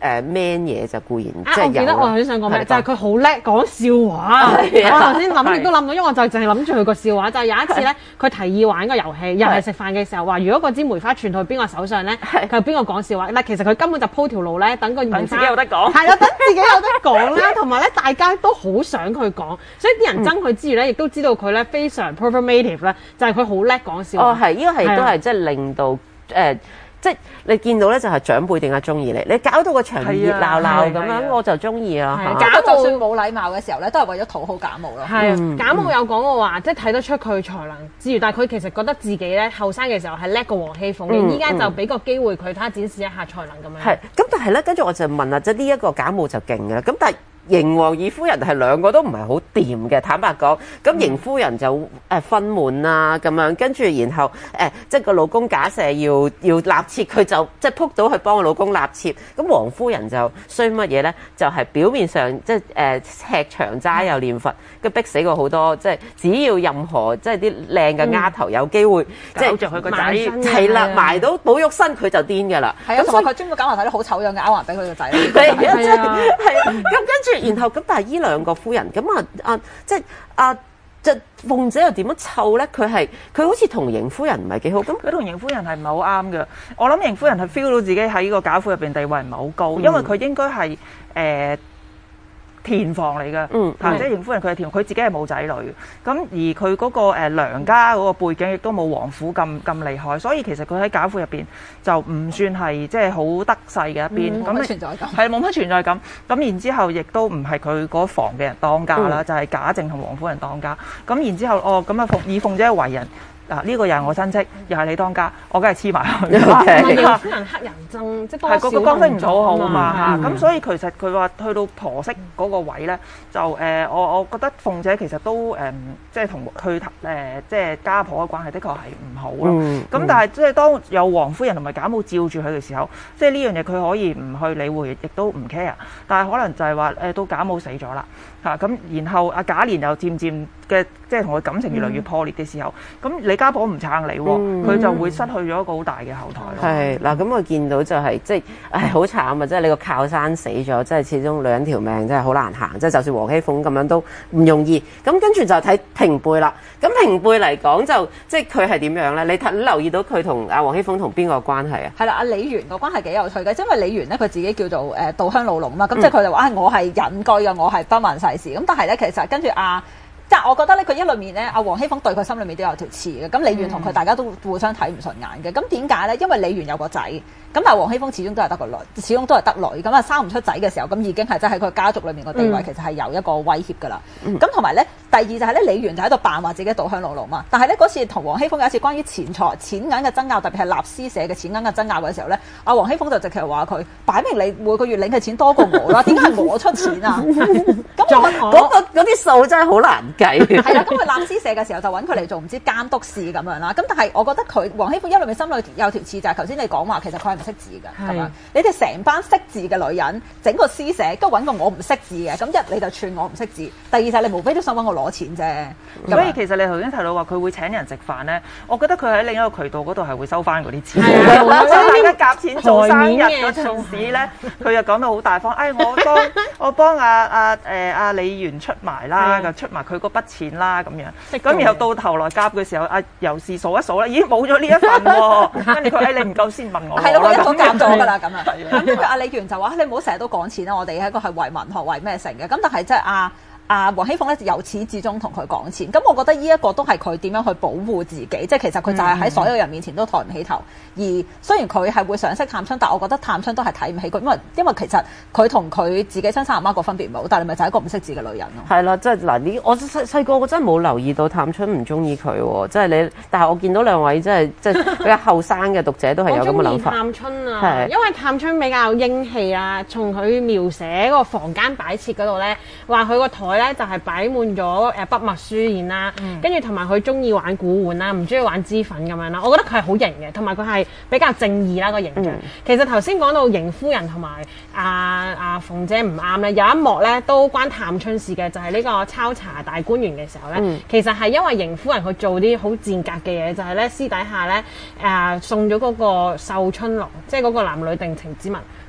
man 嘢就固然啊！ 即係我記得有啦我頭先想講咩， 係就係佢好叻講笑話。 係啊我頭先諗亦都諗到，因為我就淨係諗住佢個笑話。就係有一次咧，佢提議玩個遊戲，又係食飯嘅時候話，如果嗰支梅花傳到去邊個手上咧，佢係邊個講笑話？嗱，其實佢根本就鋪條路咧，等個梅花自己有得講係啦，等自己有得講啦，同埋咧，大家都好想佢講，所以啲人憎佢之餘咧，亦都知道佢咧非常 performative 咧，就係佢好叻講笑話。 哦，係，呢個係係啊都係即係令到誒、呃，即係你見到咧就係長輩點解中意你？你搞到個場熱熱鬧鬧咁係啊樣，我就中意啦係啊嚇。 假就算冇禮貌嘅時候咧，都係為咗討好賈母咯。 係啊，賈母有講過話，即係睇得出佢才能之餘，但係佢其實覺得自己咧後生嘅時候係叻過黃熙鳳嘅， 嗯依家就俾個機會佢睇下展示一下才能咁樣。 係，咁但係咧，跟住我就問啦，即係呢一個賈母就勁嘅啦，咁但係。邢王二夫人係兩個都唔係好掂嘅，坦白講。咁邢夫人就誒分滿啦咁樣，跟住然後誒、呃、即係個老公假設要要納妾，佢就即係撲到去幫個老公納妾。咁王夫人就衰乜嘢咧？就係、是、表面上即係誒、呃、吃長齋又念佛，跟逼死過好多。即係只要任何即係啲靚嘅丫頭有機會， 嗯、 即係搞着佢個仔係啦，埋到寶玉身佢就癲㗎啦。 係啊，同埋佢專門搞埋睇得好醜樣嘅勾環俾佢個仔。 係啊， 係啊係啊，咁跟住。然後咁，但係依兩個夫人咁啊啊，即係啊，即係鳳姐又點樣湊咧？佢係佢好似同邢夫人唔係幾好。咁佢同邢夫人係唔係好啱嘅？我諗邢夫人係 feel 到自己喺個賈府入邊地位唔係好高，因為佢應該係誒。呃田房嚟嘅， 嗯嚇，即係邢夫人佢係田，佢自己係冇仔女，咁而佢嗰個誒娘家嗰個背景亦都冇王府咁咁厲害，所以其實佢喺賈府入邊就唔算係即係好得勢嘅一邊， 冇乜存在感， 係冇乜存在感。咁然之後亦都唔係佢嗰房嘅人當家啦，就係賈政同王夫人當家。咁然之後，哦咁啊鳳以鳳姐為人。嗱，呢個又係我親戚，又係你當家，我梗係黐埋去。 邢夫人黑人憎，即係多少係個個光輝唔討好啊嘛啊嚇，咁所以其實佢話去到婆媳嗰個位咧，就誒、呃、我我覺得鳳姐其實都誒、呃、即係同佢誒即係家婆嘅關係，的確係唔好咯。咁、 嗯嗯、 但係即係當有王夫人同埋賈母照住佢嘅時候，即係呢樣嘢佢可以唔去理會，亦都唔 care。但係可能就係話誒到賈母死咗啦嚇，咁然後阿賈璉又漸漸嘅即係同佢感情越嚟越破裂嘅時候，咁、嗯、你家婆唔撐你喎，佢、嗯、就會失去咗一個好大嘅後台咯。 係嗱，咁我見到就係、是、即係，唉，好慘啊！即係你個靠山死咗，即係始終女人條命真係好難行。即係就算王熙鳳咁樣都唔容易。咁跟住就睇平輩啦。咁平輩嚟講就即係佢係點樣咧？你睇留意到佢同阿王熙鳳同邊個關係啊？ 係啦，阿李紈個關係幾有趣嘅，因為李紈咧佢自己叫做誒稻香老農嘛，咁、嗯、即係佢就話、哎、我係隱居嘅，我係不問世事。咁但係咧其實跟住阿。即係我覺得咧，佢一裏面咧，阿王熙鳳對佢心裏面都有條刺嘅。咁李紈同佢大家都互相睇唔順眼嘅。咁點解咧？因為李紈有個仔，咁但係王熙鳳始終都係得個女，始終都係得女。咁啊生唔出仔嘅時候，咁已經係即係喺佢家族裏面個地位其實係有一個威脅㗎啦。咁同埋咧，第二就係咧，李紈就喺度扮話自己稻香老農嘛。但係咧嗰次同王熙鳳有一次關於錢財、錢銀嘅爭拗，特別係立施捨嘅錢銀嘅爭拗嘅時候咧，阿王熙鳳就直情話佢擺明你每個月領嘅錢多過我啦，點解係我出錢啊？咁嗰個嗰啲數真係好難計。 係啦，咁佢立施捨嘅時候就揾佢嚟做唔知監督事咁樣啦。咁但係我覺得佢王熙鳳一路面心裏有條刺，就係頭先你講話，其實佢係唔識字嘅咁樣。你哋成班識字嘅女人整個施捨，跟住揾個我唔識字嘅，咁一你就串我唔識字，第二就係你無非都想揾我攞錢啫。 所以其實你頭先提到話佢會請人食飯咧，我覺得佢喺另一個渠道嗰度係會收翻嗰啲錢。 係啊， 大家夾錢做生日嗰陣時咧，佢又講到好大方，誒、哎、我幫我幫阿阿誒阿李紈出埋啦，就出埋佢嗰筆錢啦咁樣。咁然後到頭來夾嘅時候，阿尤氏數一數啦，咦冇咗呢一份喎，跟住佢誒你唔夠先問我。 係咯，我一早夾咗㗎啦咁啊。咁跟住阿李紈就話：你唔好成日都講錢啦，我哋係一個係為文學為咩成嘅。咁但係即係阿。啊，王熙鳳咧由始至終同佢講錢，咁我覺得呢一個都係佢點樣去保護自己，即係其實佢就係喺所有人面前都抬唔起頭。嗯、而雖然佢係會賞識探春，但我覺得探春都係睇唔起佢，因為因為其實佢同佢自己親生阿媽個分別唔係好大，你咪就係一個唔識字嘅女人咯。 係啦，即係嗱，呢我細細個我真係冇留意到探春唔中意佢喎，即係你，但係我見到兩位即係即係比較後生嘅讀者都係有咁嘅諗法。 我中意探春啊，因為探春比較英氣啊，從佢描寫嗰個房間擺設嗰度咧，話佢個台咧就係擺滿咗誒筆墨書硯啦，跟住同埋佢中意玩古玩啦，唔中意玩脂粉咁樣啦。我覺得佢係好型嘅，同埋佢係比較正義啦個形象。嗯、其實頭先講到邢夫人同埋阿阿鳳姐唔啱咧，有一幕咧都關探春事嘅，就係、是、呢個抄查大觀園嘅時候咧，嗯、其實係因為邢夫人去做啲好賤格嘅嘢，就係、是、咧私底下咧誒、呃、送咗嗰個繡春籠，即係嗰個男女定情之物。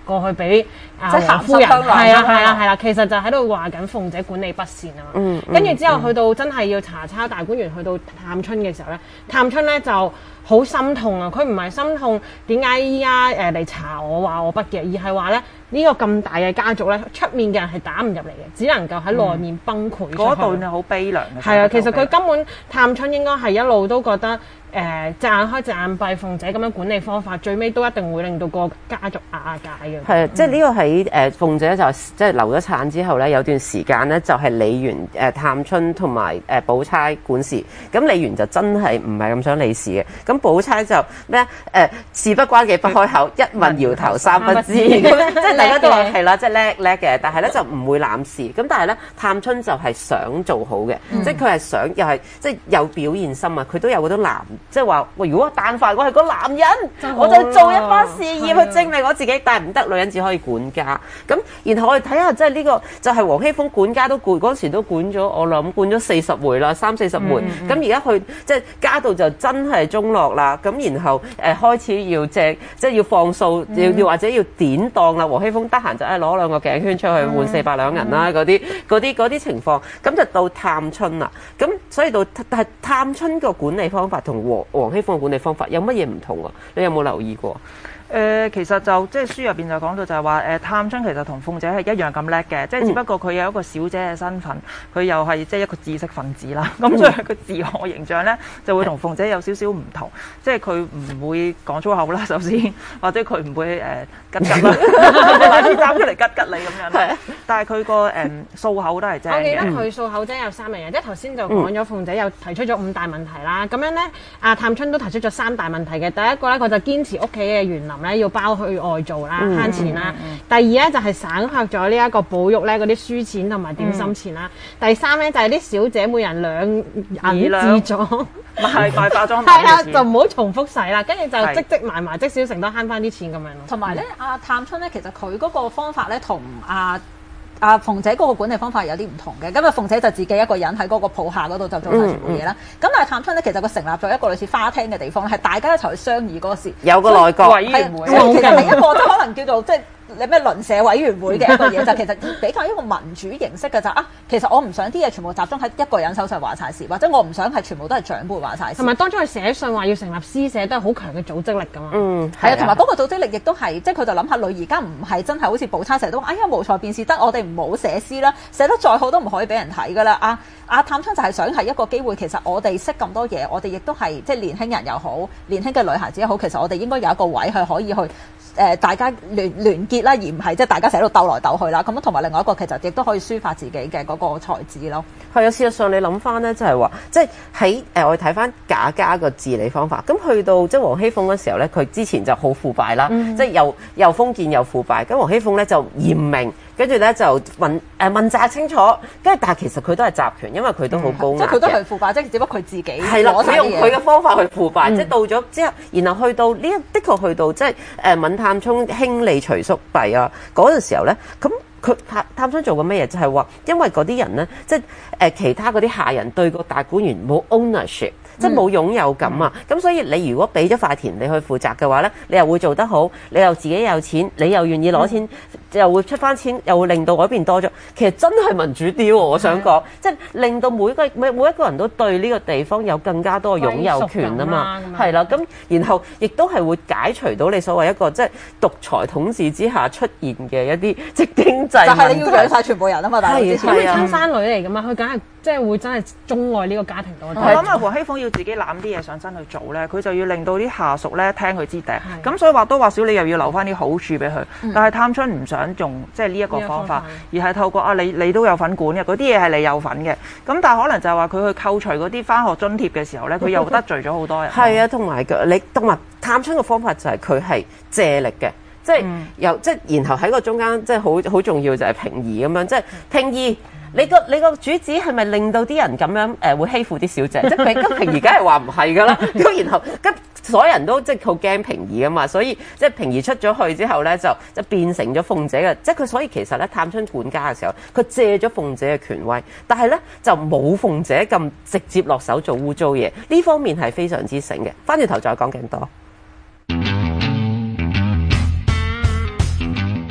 過去俾啊即係王夫人， 鹹濕香係啦囊係啦係啦，其實就喺度話緊鳳姐管理不善啊嘛。 嗯嗯跟住之後去到真係要查抄大觀園，去到探春嘅時候咧，探春咧就好心痛啊！佢唔係心痛點解依家誒嚟查我話我不嘅，而係話咧呢、這個咁大嘅家族咧，出面嘅人係打唔入嚟嘅，只能夠喺內面崩潰出去。 嗰段係好悲涼嘅。 係啊，其實佢根本探春應該係一路都覺得。誒隻眼開隻眼閉，鳳姐咁樣管理方法，最尾都一定會令到個家族瓦解嘅。 係啊，即係呢個喺誒鳳姐就即係流咗產之後咧，有段時間咧就係李紈誒探春同埋誒寶釵管事。咁李紈就真係唔係咁想理事嘅。咁寶釵就咩誒事不關己不開口，一問搖頭三不知。即係大家都話係啦，即係叻叻嘅，但係咧就唔會攬事。咁但係咧探春就係想做好嘅，即係佢係想又係即係有表現心啊，佢都有嗰種男。即係話，喂！如果但凡我係個男人，我就做一番事業去證明我自己，但係唔得，女人只可以管家。咁然後我哋睇下，即係呢個就係王熙鳳管家都管嗰陣時都管咗，我諗管咗四十回啦，三四十回。咁而家去即係家道就真係中落啦。咁然後誒、呃、開始要即即係要放數，要要或者要典當啦。王熙鳳得閒就誒攞兩個頸圈出去換四百兩銀啦，嗰啲嗰啲嗰啲情況。咁就到探春啦。咁所以到但係探春個管理方法同王熙鳳嘅管理方法有乜嘢唔同啊？你有冇留意過？ 誒、呃、其實就即係書入邊就講到就係話誒探春其實同鳳姐係一樣咁叻嘅，即係只不過佢有一個小姐嘅身份，佢又係即係一個知識分子啦。咁所以佢自我形象咧就會同鳳姐有少少唔同，即係佢唔會講粗口啦，首先，或者佢唔會誒吉吉啦，攞啲衫出嚟吉吉你咁樣啦。但係佢個誒數口都係正嘅。 我記得佢數口真有三樣嘢，即係頭先就講咗鳳姐又提出咗五大問題啦。咁樣咧，阿探春都提出咗三大問題嘅。第一個咧，佢就堅持屋企嘅園林咧要包去外做啦，慳錢啦。第二咧就係省卻咗呢一個寶玉咧嗰啲書錢同埋點心錢啦。第三咧就係啲小姐每人兩銀自裝， 賣賣化妝品係啦，就唔好重複使啦。跟住就積積埋埋，積少成多慳翻啲錢咁樣咯。 同埋咧，阿探春咧，其實佢嗰個方法咧，同阿阿鳳姐嗰個管理方法有啲唔同嘅。咁啊，鳳姐就自己一個人喺嗰個鋪下嗰度就做晒全部嘢啦。咁、嗯嗯、但係探春咧，其實佢成立咗一個類似花廳嘅地方，係大家一齊去商議嗰個事。有個內閣委員會，其實係一個即係可能叫做即係。你咩鄰舍委員會嘅一個嘢就其實比較一個民主形式嘅就啊，其實我唔想啲嘢全部集中喺一個人手上話晒事，或者我唔想係全部都係長輩話晒事。 同埋當初佢寫信話要成立詩社，都係好強嘅組織力㗎嘛。嗯， 係啊，同埋嗰個組織力亦都係即係佢就諗下女而家唔係真係好似寶釵成日都話，哎呀無才便是德，我哋唔好寫詩啦，寫得再好都唔可以俾人睇㗎啦。啊啊探春就係想係一個機會，其實我哋識咁多嘢，我哋亦都係即係年輕人又好，年輕嘅女孩子又好，其實我哋應該有一個位係可以去誒、呃、大家聯聯結啦，而唔係即係大家成日喺度鬥來鬥去啦。咁同埋另外一個其實亦都可以抒發自己嘅嗰個才智咯。 係啊，事實上你諗翻咧，就係話即係喺誒我哋睇翻賈家個治理方法，咁去到即係王熙鳳嗰時候咧，佢之前就好腐敗啦，嗯、即係又又封建又腐敗。咁王熙鳳咧就嚴明，跟住咧就問誒、呃、問責清楚，跟住但係其實佢都係集權，因為佢都好高壓、嗯、 即係佢都係腐敗，即係只不過佢自己係啦，佢用佢嘅方法去腐敗，嗯、即係到咗之後，然後去到呢一的確去到即係誒閔探春興利隨縮弊啊嗰陣時候咧，咁。佢探探春做過乜嘢？就係、是、話，因為嗰啲人咧，即係誒、呃、其他嗰啲下人對個大觀園冇 ownership，、嗯、即係冇擁有感啊。咁、嗯、所以你如果俾咗塊田你去負責嘅話咧，你又會做得好，你又自己有錢，你又願意攞錢，嗯、又會出翻錢，又會令到嗰邊多咗。其實真係民主啲喎，我想講，嗯、即係令到每個每每一個人都對呢個地方有更加多嘅擁有權啊嘛。係啦，咁然後亦都係會解除到你所謂一個即係獨裁統治之下出現嘅一啲即係經濟。 就係你要養晒全部人啊嘛，但係之前佢親生女嚟噶嘛，佢梗係即係會真係鍾愛呢個家庭多啲。 我諗啊，王熙鳳要自己攬啲嘢上身去做咧，佢就要令到啲下屬咧聽佢支笛。咁所以或多或少你又要留翻啲好處俾佢。嗯、但係探春唔想用即係呢一個方法，而係透過啊你你都有份管嘅，嗰啲嘢係你有份嘅。咁但係可能就係話佢去扣除嗰啲返學津貼嘅時候咧，佢又得罪咗好多人。係啊，同埋你同埋探春嘅方法就係佢係借力嘅。即係又即係，然後喺個中間，即係好好重要就係平宜咁樣。即係平宜，你個你個主子係咪令到啲人咁樣誒、呃、會欺負啲小姐？即係咁平宜，梗係話唔係㗎啦。咁然後咁所有人都即係好驚平宜啊嘛，所以即係平宜出咗去之後咧，就就變成咗鳳姐嘅。即係佢所以其實咧，探春管家嘅時候，佢借咗鳳姐嘅權威，但係咧就冇鳳姐咁直接落手做污糟嘢。呢方面係非常之醒嘅。翻轉頭再講更多。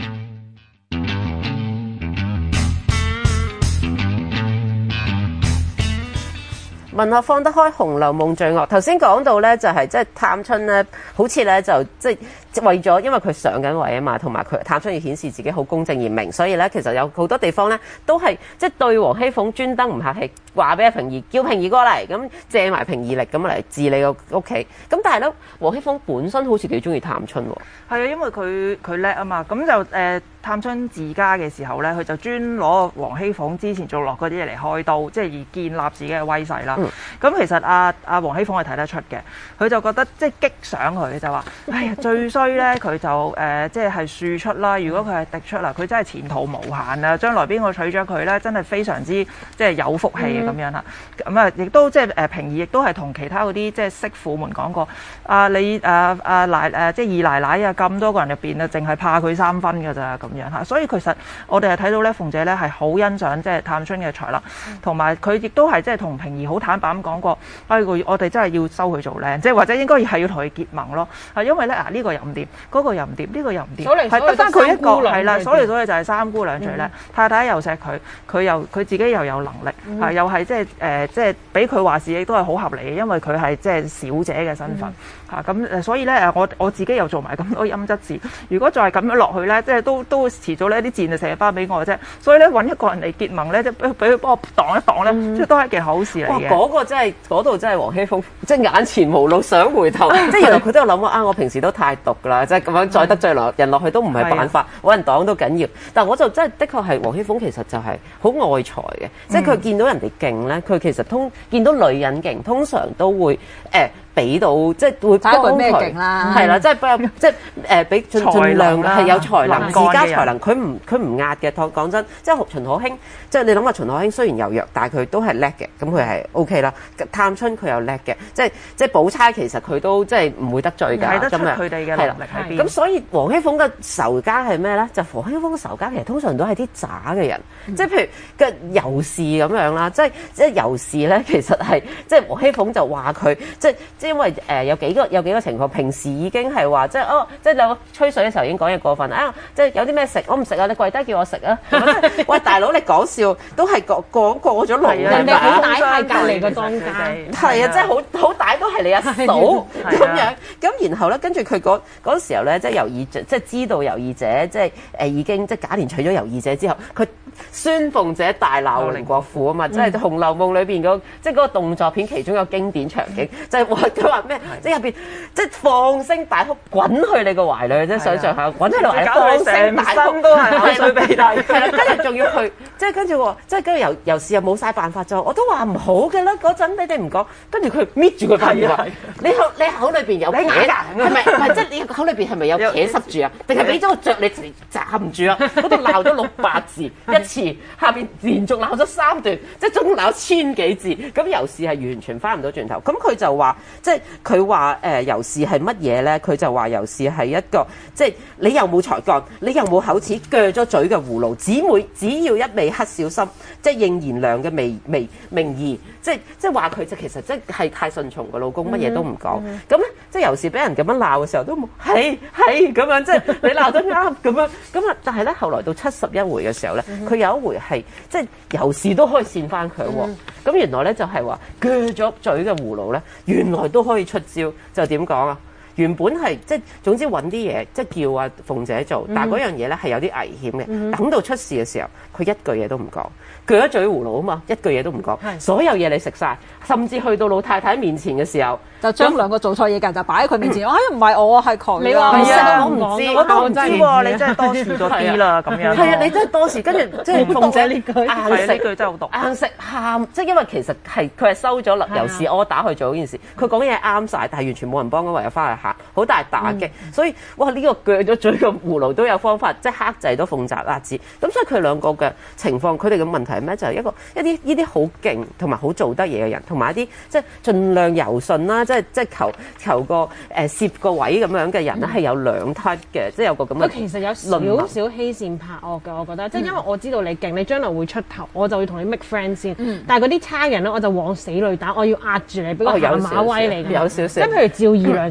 文學放得開，《紅樓夢》最惡。頭先講到咧，就係即係探春咧，好似咧就即係為咗，因為佢上緊位啊嘛，同埋佢探春要顯示自己好公正嚴明，所以咧其實有好多地方咧都係即係對王熙鳳專登唔客氣，話俾阿平兒叫平兒過嚟，咁借埋平兒力咁嚟治你個屋企。咁但係咧，王熙鳳本身好似幾中意探春喎。 係啊，因為佢佢叻啊嘛，咁就誒、呃、探春自家嘅時候咧，佢就專攞王熙鳳之前做落嗰啲嘢嚟開刀，即係而建立自己嘅威勢啦。咁、嗯、其實阿阿王熙鳳係睇得出嘅，佢就覺得即係激上佢就話：哎呀最衰咧，佢就誒、呃、即係係庶出啦。如果佢係嫡出啦，佢真係前途無限啊！將來邊個娶咗佢咧，真係非常之即係有福氣咁、嗯、樣啦。咁啊，亦都即係誒平兒亦都係同其他嗰啲即係媳婦們講過：啊你誒阿奶誒即係二奶奶啊，咁多個人入邊啊，淨係怕佢三分㗎咋咁樣嚇。所以其實我哋係睇到咧，鳳姐咧係好欣賞即係探春嘅才能，同埋佢亦都係即係同平兒好坦白咁講過，哎我哋真係要收佢做靚，即係或者應該係要同佢結盟咯。係因為咧啊呢個又唔掂，嗰個又唔掂，呢個又唔掂，係得翻佢一個係啦。所嚟所去就係三姑娘最叻，太太又錫佢，佢又佢自己又有能力，係又係即係誒即係俾佢話事亦都係好合理嘅，因為佢係即係小姐嘅身份嚇咁誒，所以咧誒我我自己又做埋咁多陰質事，如果再係咁樣落去咧，即係都都遲早呢啲箭就射翻俾我嘅啫。所以咧揾一個人嚟結盟咧，即係俾佢幫我擋一擋咧，即係都係一件好事嚟嘅。 嗰個真係嗰度真係王熙鳳，即係眼前無路想回頭，即係原來佢都有諗啊！我平時都太毒啦，即係咁樣再得罪落人落去都唔係辦法，揾人擋都緊要。但係我就真係的確係王熙鳳其實就係好愛才嘅，即係佢見到人哋勁咧，佢其實通見到女人勁，通常都會誒。俾到即係會幫佢，係啦，即係幫即係誒俾盡盡量係有才能，自家才能，佢唔佢唔壓嘅。講講真，即係秦可卿，即係你諗下秦可卿雖然有弱，但係佢都係叻嘅，咁佢係 O K 啦。探春佢又叻嘅，即係即係寶釵其實佢都即係唔會得罪㗎， 睇得出佢哋嘅能力喺邊。 咁所以王熙鳳嘅仇家係咩咧？就王熙鳳嘅仇家其實通常都係啲渣嘅人，即係譬如嘅尤氏咁樣啦，即係即係尤氏咧，其實係即係王熙鳳就話佢即係。因為誒、呃、有幾個有幾個情況，平時已經係話即係哦，即係兩個吹水嘅時候已經講嘢過分啊！即係有啲咩食，我唔食啊，你跪低叫我食啊！喂，大佬你講笑都係講講過咗龍㗎嘛？ 人哋好歹係隔離個當家， 係啊，即係好好歹都係你阿嫂咁樣。咁然後咧，跟住佢嗰嗰時候咧，即係尤二姐，即係知道尤二姐即係誒已經即係賈璉娶咗尤二姐之後，佢宣鳳姐大鬧寧國府啊嘛！即係《紅樓夢》裏邊嗰即係嗰個動作片其中一個經典場景，就係話佢話咩？即係入邊即係放聲大哭，滾去你個懷裏，即係想象下，滾喺度懷放聲大哭都係口水鼻涕，係啦，跟住仲要去，即係跟住喎，即係跟住尤尤氏又冇晒辦法咗，我都話唔好嘅啦，嗰陣你哋唔講，跟住佢搣住佢塊面話，你口你口裏邊有嘢㗎，係咪？唔係即係你口裏邊係咪有嘢塞住啊？定係俾咗個著你嚟揸唔住啊？嗰度鬧咗六百字一次，下邊連續鬧咗三段，即係總共鬧千幾字，咁尤氏係完全翻唔到轉頭，咁佢就話即係。佢話誒尤氏係乜嘢咧？佢就話尤氏係一個即係你又冇才幹，你又冇口齒，鋸咗嘴嘅葫蘆。姊妹只要一味黑小心，即係應賢良嘅微微名義，即係即係話佢就其實即係太順從個老公，乜嘢都唔講。咁咧、嗯、即係尤氏俾人咁樣鬧嘅時候都冇係係咁樣，即係你鬧得啱咁樣。咁啊，但係咧後來到七十一回嘅時候咧，佢、嗯、有一回係即係尤氏都可以扇翻佢喎。咁、嗯、原來咧就係話鋸咗嘴嘅葫蘆咧，原來都可以出招，就點講啊？原本係即係總之揾啲嘢，即係叫阿鳳姐做，但係嗰樣嘢咧係有啲危險嘅。嗯、等到出事嘅時候，佢一句嘢都唔講，鋸咗嘴葫蘆啊嘛，一句嘢都唔講，是所有嘢你食晒，甚至去到老太太面前嘅時候， 就將兩個做錯嘢嘅就擺喺佢面前。哎，唔係我係佢， 你話係啊， 我唔知， 我都唔知喎，你真係多事咗啲啦咁樣。 係啊，你真係多事，跟住即係鳳姐呢句硬食， 呢句真係好毒， 硬食喊，即係因為其實係佢係收咗尤氏柯打去做嗰件事，佢講嘢啱晒，但係完全冇人幫，唯有翻去嚇，好大打擊。嗯、所以哇，呢、這個鋸咗嘴嘅葫蘆都有方法，即係克制到鳳澤壓子。咁所以佢兩個嘅情況，佢哋嘅問題係咩？就係、是、一個一啲呢啲好勁同埋好做得嘢嘅人，同埋一啲即係盡量柔順啦，即係即係求求個誒攝個位咁樣嘅人咧，係、嗯、有兩梯嘅，即係有個咁嘅。 其實有少少欺善怕惡嘅，我覺得，即係、嗯、因為我知道你勁，你將來會出頭，我就會同你 make friend 先。嗯、但係嗰啲差人咧，我就往死裏打，我要壓住你，俾個下馬威你。 有少少。即係譬如趙姨娘咁樣，佢一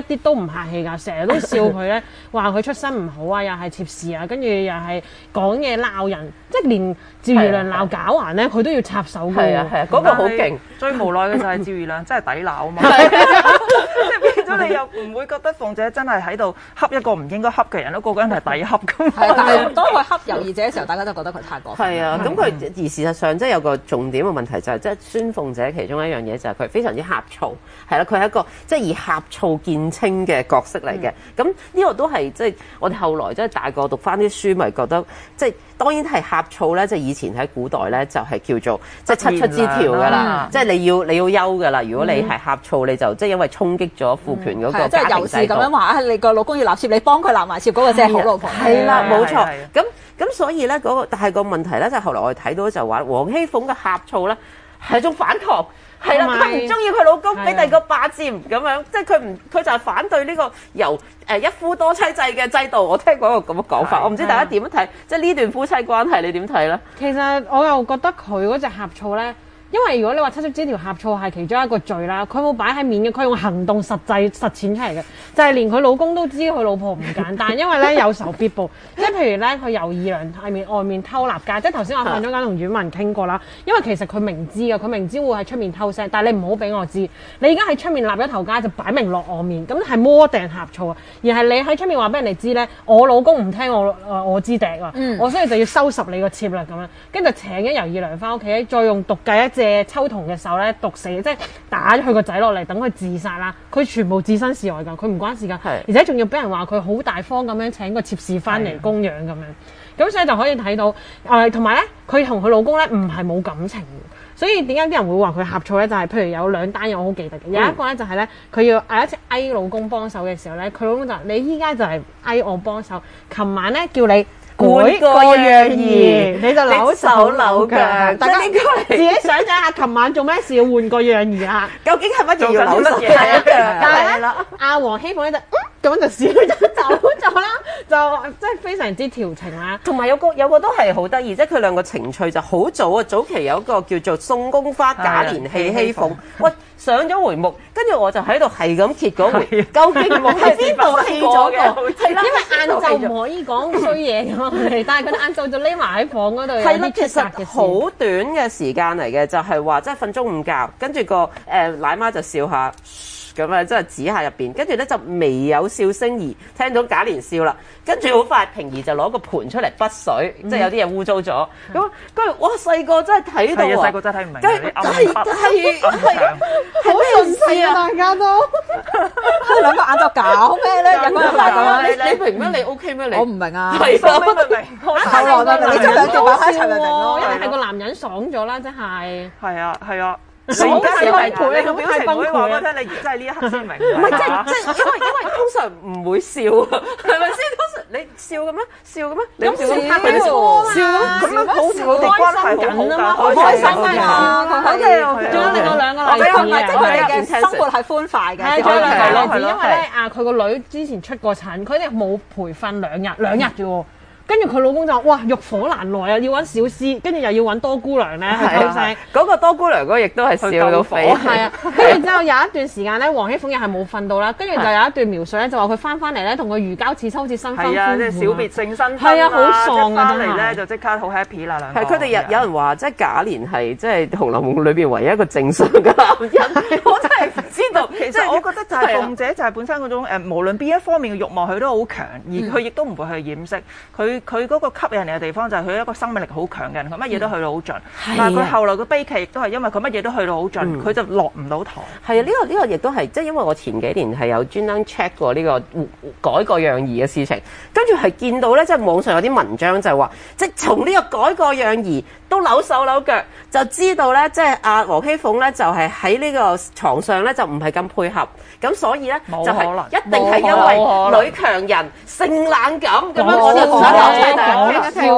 啲都唔客氣㗎，成日都笑佢咧，話佢出身唔好啊，又係妾侍啊，跟住又係講嘢鬧人，即係連趙姨娘鬧狡猾咧，佢都要插手㗎。 係啊係啊，嗰個好勁。 最無奈嘅就係趙姨娘真係抵鬧啊嘛，即係變咗你又唔會覺得鳳姐真係喺度恰一個唔應該恰嘅人咯，個個人係抵恰㗎嘛。 係，但係當佢恰尤二姐嘅時候，大家都覺得佢太過分。 係啊，咁佢而事實上即係有個重點嘅問題就係，即係孫鳳姐其中一樣嘢就係佢非常之呷醋，係啦，佢係一個即係以呷醋見稱嘅角色嚟嘅。咁呢個都係即係我哋後來即係大個讀翻啲書，咪覺得即係當然係呷醋咧，即係以前喺古代咧就係叫做即係七出之條㗎啦，即係你要你要休㗎啦。如果你係呷醋，你就即係因為衝擊咗父權嗰個即係尤氏咁樣話啊，你個老公要納妾，你幫佢納埋妾，嗰個先係好老婆。 係啦，冇錯。咁咁所以咧嗰個，但係個問題咧就係後來我哋睇到就話王熙鳳嘅呷醋咧係一種反抗。係啦，佢唔中意佢老公俾第二個霸佔咁樣，即係佢唔佢就係反對呢個由誒一夫多妻制嘅制度。我聽過一個咁嘅講法，我唔知大家點樣睇，即係呢段夫妻關係你點睇咧？ 其實我又覺得佢嗰隻呷醋咧。因為如果你話七出之條呷醋係其中一個罪啦，佢冇擺喺面嘅，佢用行動實際實踐出嚟嘅，就係、是、連佢老公都知佢老婆唔簡單，因為咧有仇必報，即係譬如咧佢尤二娘喺面外面偷納家，即係頭先我瞓咗間同阮文傾過啦，因為其實佢明知嘅，佢明知會喺出面偷腥，但係你唔好俾我知，你而家喺出面立咗頭家就擺明落我面，咁係摸定呷醋啊，而係你喺出面話俾人哋知咧，我老公唔聽我誒我支笛啊，嗯、我所以就要收拾你個妾啦咁樣，跟住就請咗尤二娘翻屋企，再用毒計一隻秋桐嘅手咧毒死，即係打咗佢個仔落嚟，等佢自殺啦。佢全部置身事外㗎，佢唔關事㗎，而且仲要俾人話佢好大方咁樣請個妾侍翻嚟供養咁樣。咁所以就可以睇到誒，同埋咧佢同佢老公咧唔係冇感情嘅。所以點解啲人會話佢呷醋咧？就係、是、譬如有兩單嘢我好記得嘅，有一個咧就係咧佢要誒一次嗌老公幫手嘅時候咧，佢老公就話你依家就係嗌我幫手，琴晚咧叫你管個樣兒，你就扭手扭腳。大家自己想象下，琴晚做咩事要換個樣兒啊？ 究竟係乜嘢要扭手扭腳？ 但係咧，阿王熙鳳咧就咁就笑咗走咗啦，就即係非常之調情啦。 同埋有個有個都係好得意，即係佢兩個情趣就好早啊！早期有一個叫做宋宮花賈璉戲熙鳳，喂上咗回目，跟住我就喺度係咁揭嗰回，究竟喺邊度戲咗嘅？係啦， 因為晏晝唔可以講衰嘢㗎，但係佢哋晏晝就匿埋喺房嗰度。 係啦，其實好短嘅時間嚟嘅，就係話即係瞓中午覺，跟住個誒奶媽就笑下。咁啊，即係指下入邊，跟住咧就未有笑聲而聽到賈璉笑啦，跟住好快平兒就攞個盤出嚟筆水，嗯、即係有啲嘢污糟咗。咁跟住哇，細個真係睇到啊！ 細個真係睇唔明。 係係係係好順勢啊！大家都兩個眼就搞咩咧？有冇大個？ 你你明咩？你 OK 咩？你我唔明啊！ 係啊，明明。後來明，你將兩條擺喺一齊明明咯。 因為係個男人爽咗啦，真係。 係啊，係啊。 而家係崩潰， 個表情唔會話我聽，你真係呢一刻先明。 唔係即係即係，因為因為通常唔會笑，係咪先？通常你笑嘅咩？笑嘅咩？你笑咁黑佢笑，咁樣好似我哋關係緊啊嘛， 開心啊！ 好嘅，仲有另外兩個例子嘅， 即係佢哋嘅生活係歡快嘅。 係，仲有兩個例子，因為咧啊，佢個女之前出過診，佢哋冇培訓兩日，兩日啫喎。跟住佢老公就話：哇，欲火難耐啊，要揾小師，跟住又要揾多姑娘咧去偷腥。 嗰個多姑娘嗰個亦都係笑到火。 係啊，跟住之後有一段時間咧，王熙鳳又係冇瞓到啦。跟住就有一段描述咧，就話佢翻翻嚟咧，同佢如膠似漆，好似新婚夫婦。 係啊，即係小別勝新婚。 係啊，好喪啊！ 翻嚟咧就即刻好 happy 啦，兩個。 係佢哋有有人話，即係賈璉係即係《紅樓夢》裏邊唯一一個正常嘅男人。我真係唔知道。 其實我覺得就係鳳姐就係本身嗰種誒，無論邊一方面嘅慾望，佢都好強，而佢亦都唔會去掩飾。佢佢嗰個吸人哋嘅地方就係佢一個生命力好強嘅人，佢乜嘢都去到好盡。嗯、但係佢後來嘅悲劇亦都係因為佢乜嘢都去到好盡，佢、嗯、就落唔到台。 係啊，呢、這個呢、這個亦都係即係因為我前幾年係有專登 check 過呢個改過樣兒嘅事情，跟住係見到咧，即係網上有啲文章就係話，即係從呢個改過樣兒都扭手扭腳，就知道咧，即係阿王熙鳳咧就係喺呢個床上咧就唔係咁配合，咁所以咧就係一定係因為女強人性冷感咁樣，我就想講出嚟。 笑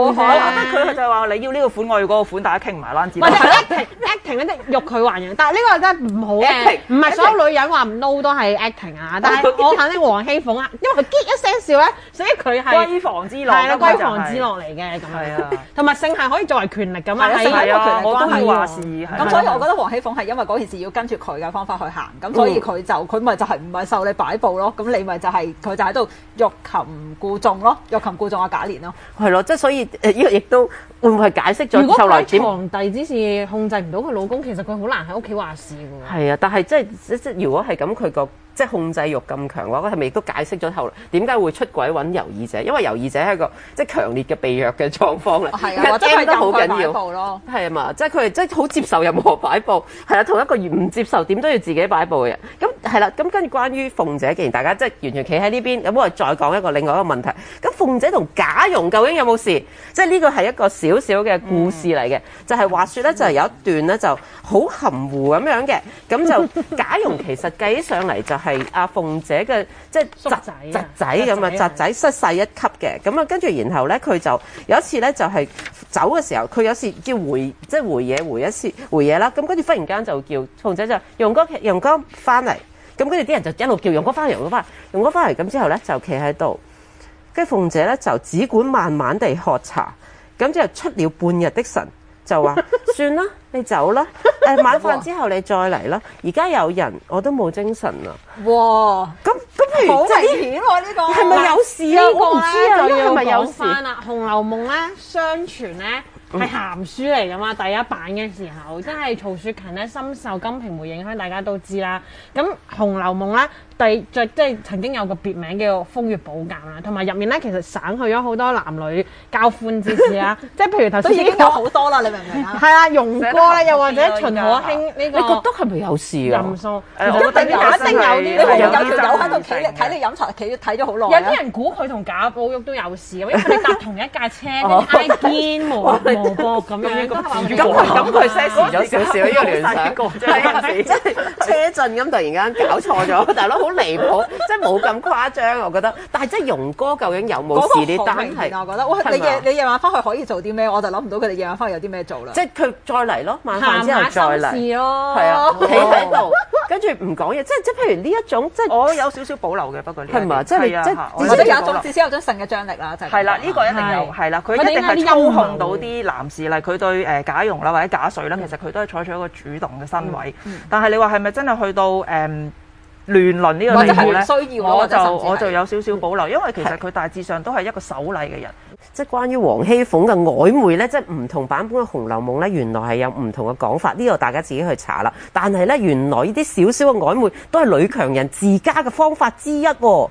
我覺啫。 得佢就係話你要呢個款，我要嗰個款，大家傾唔埋欄子。 或者 acting acting 咧，即係欲拒還迎，但係呢個真係唔好嘅，唔係所有女人話 no 都係 acting 啊。但係我肯定黃熙鳳啊，因為佢激一聲笑咧，所以佢係閨房之樂， 係啦，閨房之樂嚟嘅咁樣。同埋性係可以作為權力咁啊， 係啊， 啊，我都要話事。 咁所以我覺得黃熙鳳係因為嗰件事要跟住佢嘅方法去行，咁所以佢就佢咪就係唔係受你擺佈咯，咁你咪就係佢就喺度欲擒故縱咯，欲擒故縱阿賈璉咯。 係咯，即係所以誒呢個亦都會唔會係解釋咗如果後來點？ 皇帝之事控制唔到佢老公，其實佢好難喺屋企話事㗎喎。 係啊，但係即係即即如果係咁，佢個即係控制欲咁強嘅話，係咪亦都解釋咗後來點解會出軌揾尤二姐？因為尤二姐係一個即係強烈嘅被虐嘅狀況嚟， 係啊，或者係都好緊要咯。 係啊嘛，即係佢係即係好接受任何擺佈，係啊，同一個唔接受點都要自己擺佈嘅人。咁係啦，咁跟住關於鳳姐，既然大家即係完全企喺呢邊，咁我哋再講一個另外一個問題。咁鳳姐同賈蓉究竟有冇事？即係呢個係一個小小嘅故事嚟嘅，嗯、就係話說咧，就係有一段咧就好含糊咁樣嘅，咁就賈蓉其實計起上嚟就係阿鳳姐嘅即係侄仔侄仔咁啊，侄仔失勢一級嘅，咁啊跟住然後咧佢就有一次咧就係走嘅時候，佢有時叫回即係回嘢回一次回嘢啦，咁跟住忽然間就叫鳳姐就容哥容哥翻嚟，咁跟住啲人就一路叫容哥翻嚟容哥翻嚟容哥翻嚟，咁之後咧就企喺度，跟住鳳姐咧就只管慢慢地喝茶，咁之後出了半日的神。就話算啦，你走啦。誒晚飯之後你再嚟啦。而家有人我都冇精神啦。 哇！ 咁咁譬如好即係危險喎呢個， 係咪有事啊？我唔知啊，因為係咪有事？ 翻啦，《紅樓夢》咧，相傳咧係鹹書嚟噶嘛，第一版嘅時候，即係曹雪芹咧深受《金瓶梅》影響，大家都知啦。咁《紅樓夢》咧。第即係曾經有個別名叫做風月寶鑑啦，同埋入面咧其實省去咗好多男女交歡之事啦，即係譬如頭先已經有好多啦，你明唔明啊？ 係啊，容哥咧，又或者秦可卿呢個， 你覺得係咪有事啊？ 任素， 一定有，一定有啲，有條友喺度企睇你飲茶，企睇咗好耐。 有啲人估佢同賈寶玉都有事，因為佢哋搭同一架車，跟住挨肩無無膊咁樣。 咁佢咁佢 set 咗少少呢個聯想，係啊，即係車震咁突然間搞錯咗，大佬。好離譜，即係冇咁誇張，我覺得。但係即係容哥究竟有冇事呢？單係我覺得，哇！你夜你夜晚翻去可以做啲咩？我就諗唔到佢哋夜晚翻去有啲咩做啦。 即係佢再嚟咯，晚飯之後再嚟。 事咯， 係啊，企喺度，跟住唔講嘢，即係即係譬如呢一種，即係我有少少保留嘅，不過呢係嘛？即係你即係或者有一種至少有種性嘅張力啦，就係係啦，呢個一定有係啦，佢一定係操控到啲男士，例如佢對誒賈蓉啦或者賈水啦，其實佢都係採取一個主動嘅身位。但係你話係咪真係去到誒？亂倫呢個地步咧，我就我就有少少保留，因為其實佢大致上都係一個守禮嘅人。 即係關於黃熙鳳嘅曖昧咧，即係唔同版本嘅《紅樓夢》咧，原來係有唔同嘅講法。呢個大家自己去查啦。但係咧，原來呢啲少少嘅曖昧都係女強人自家嘅方法之一喎。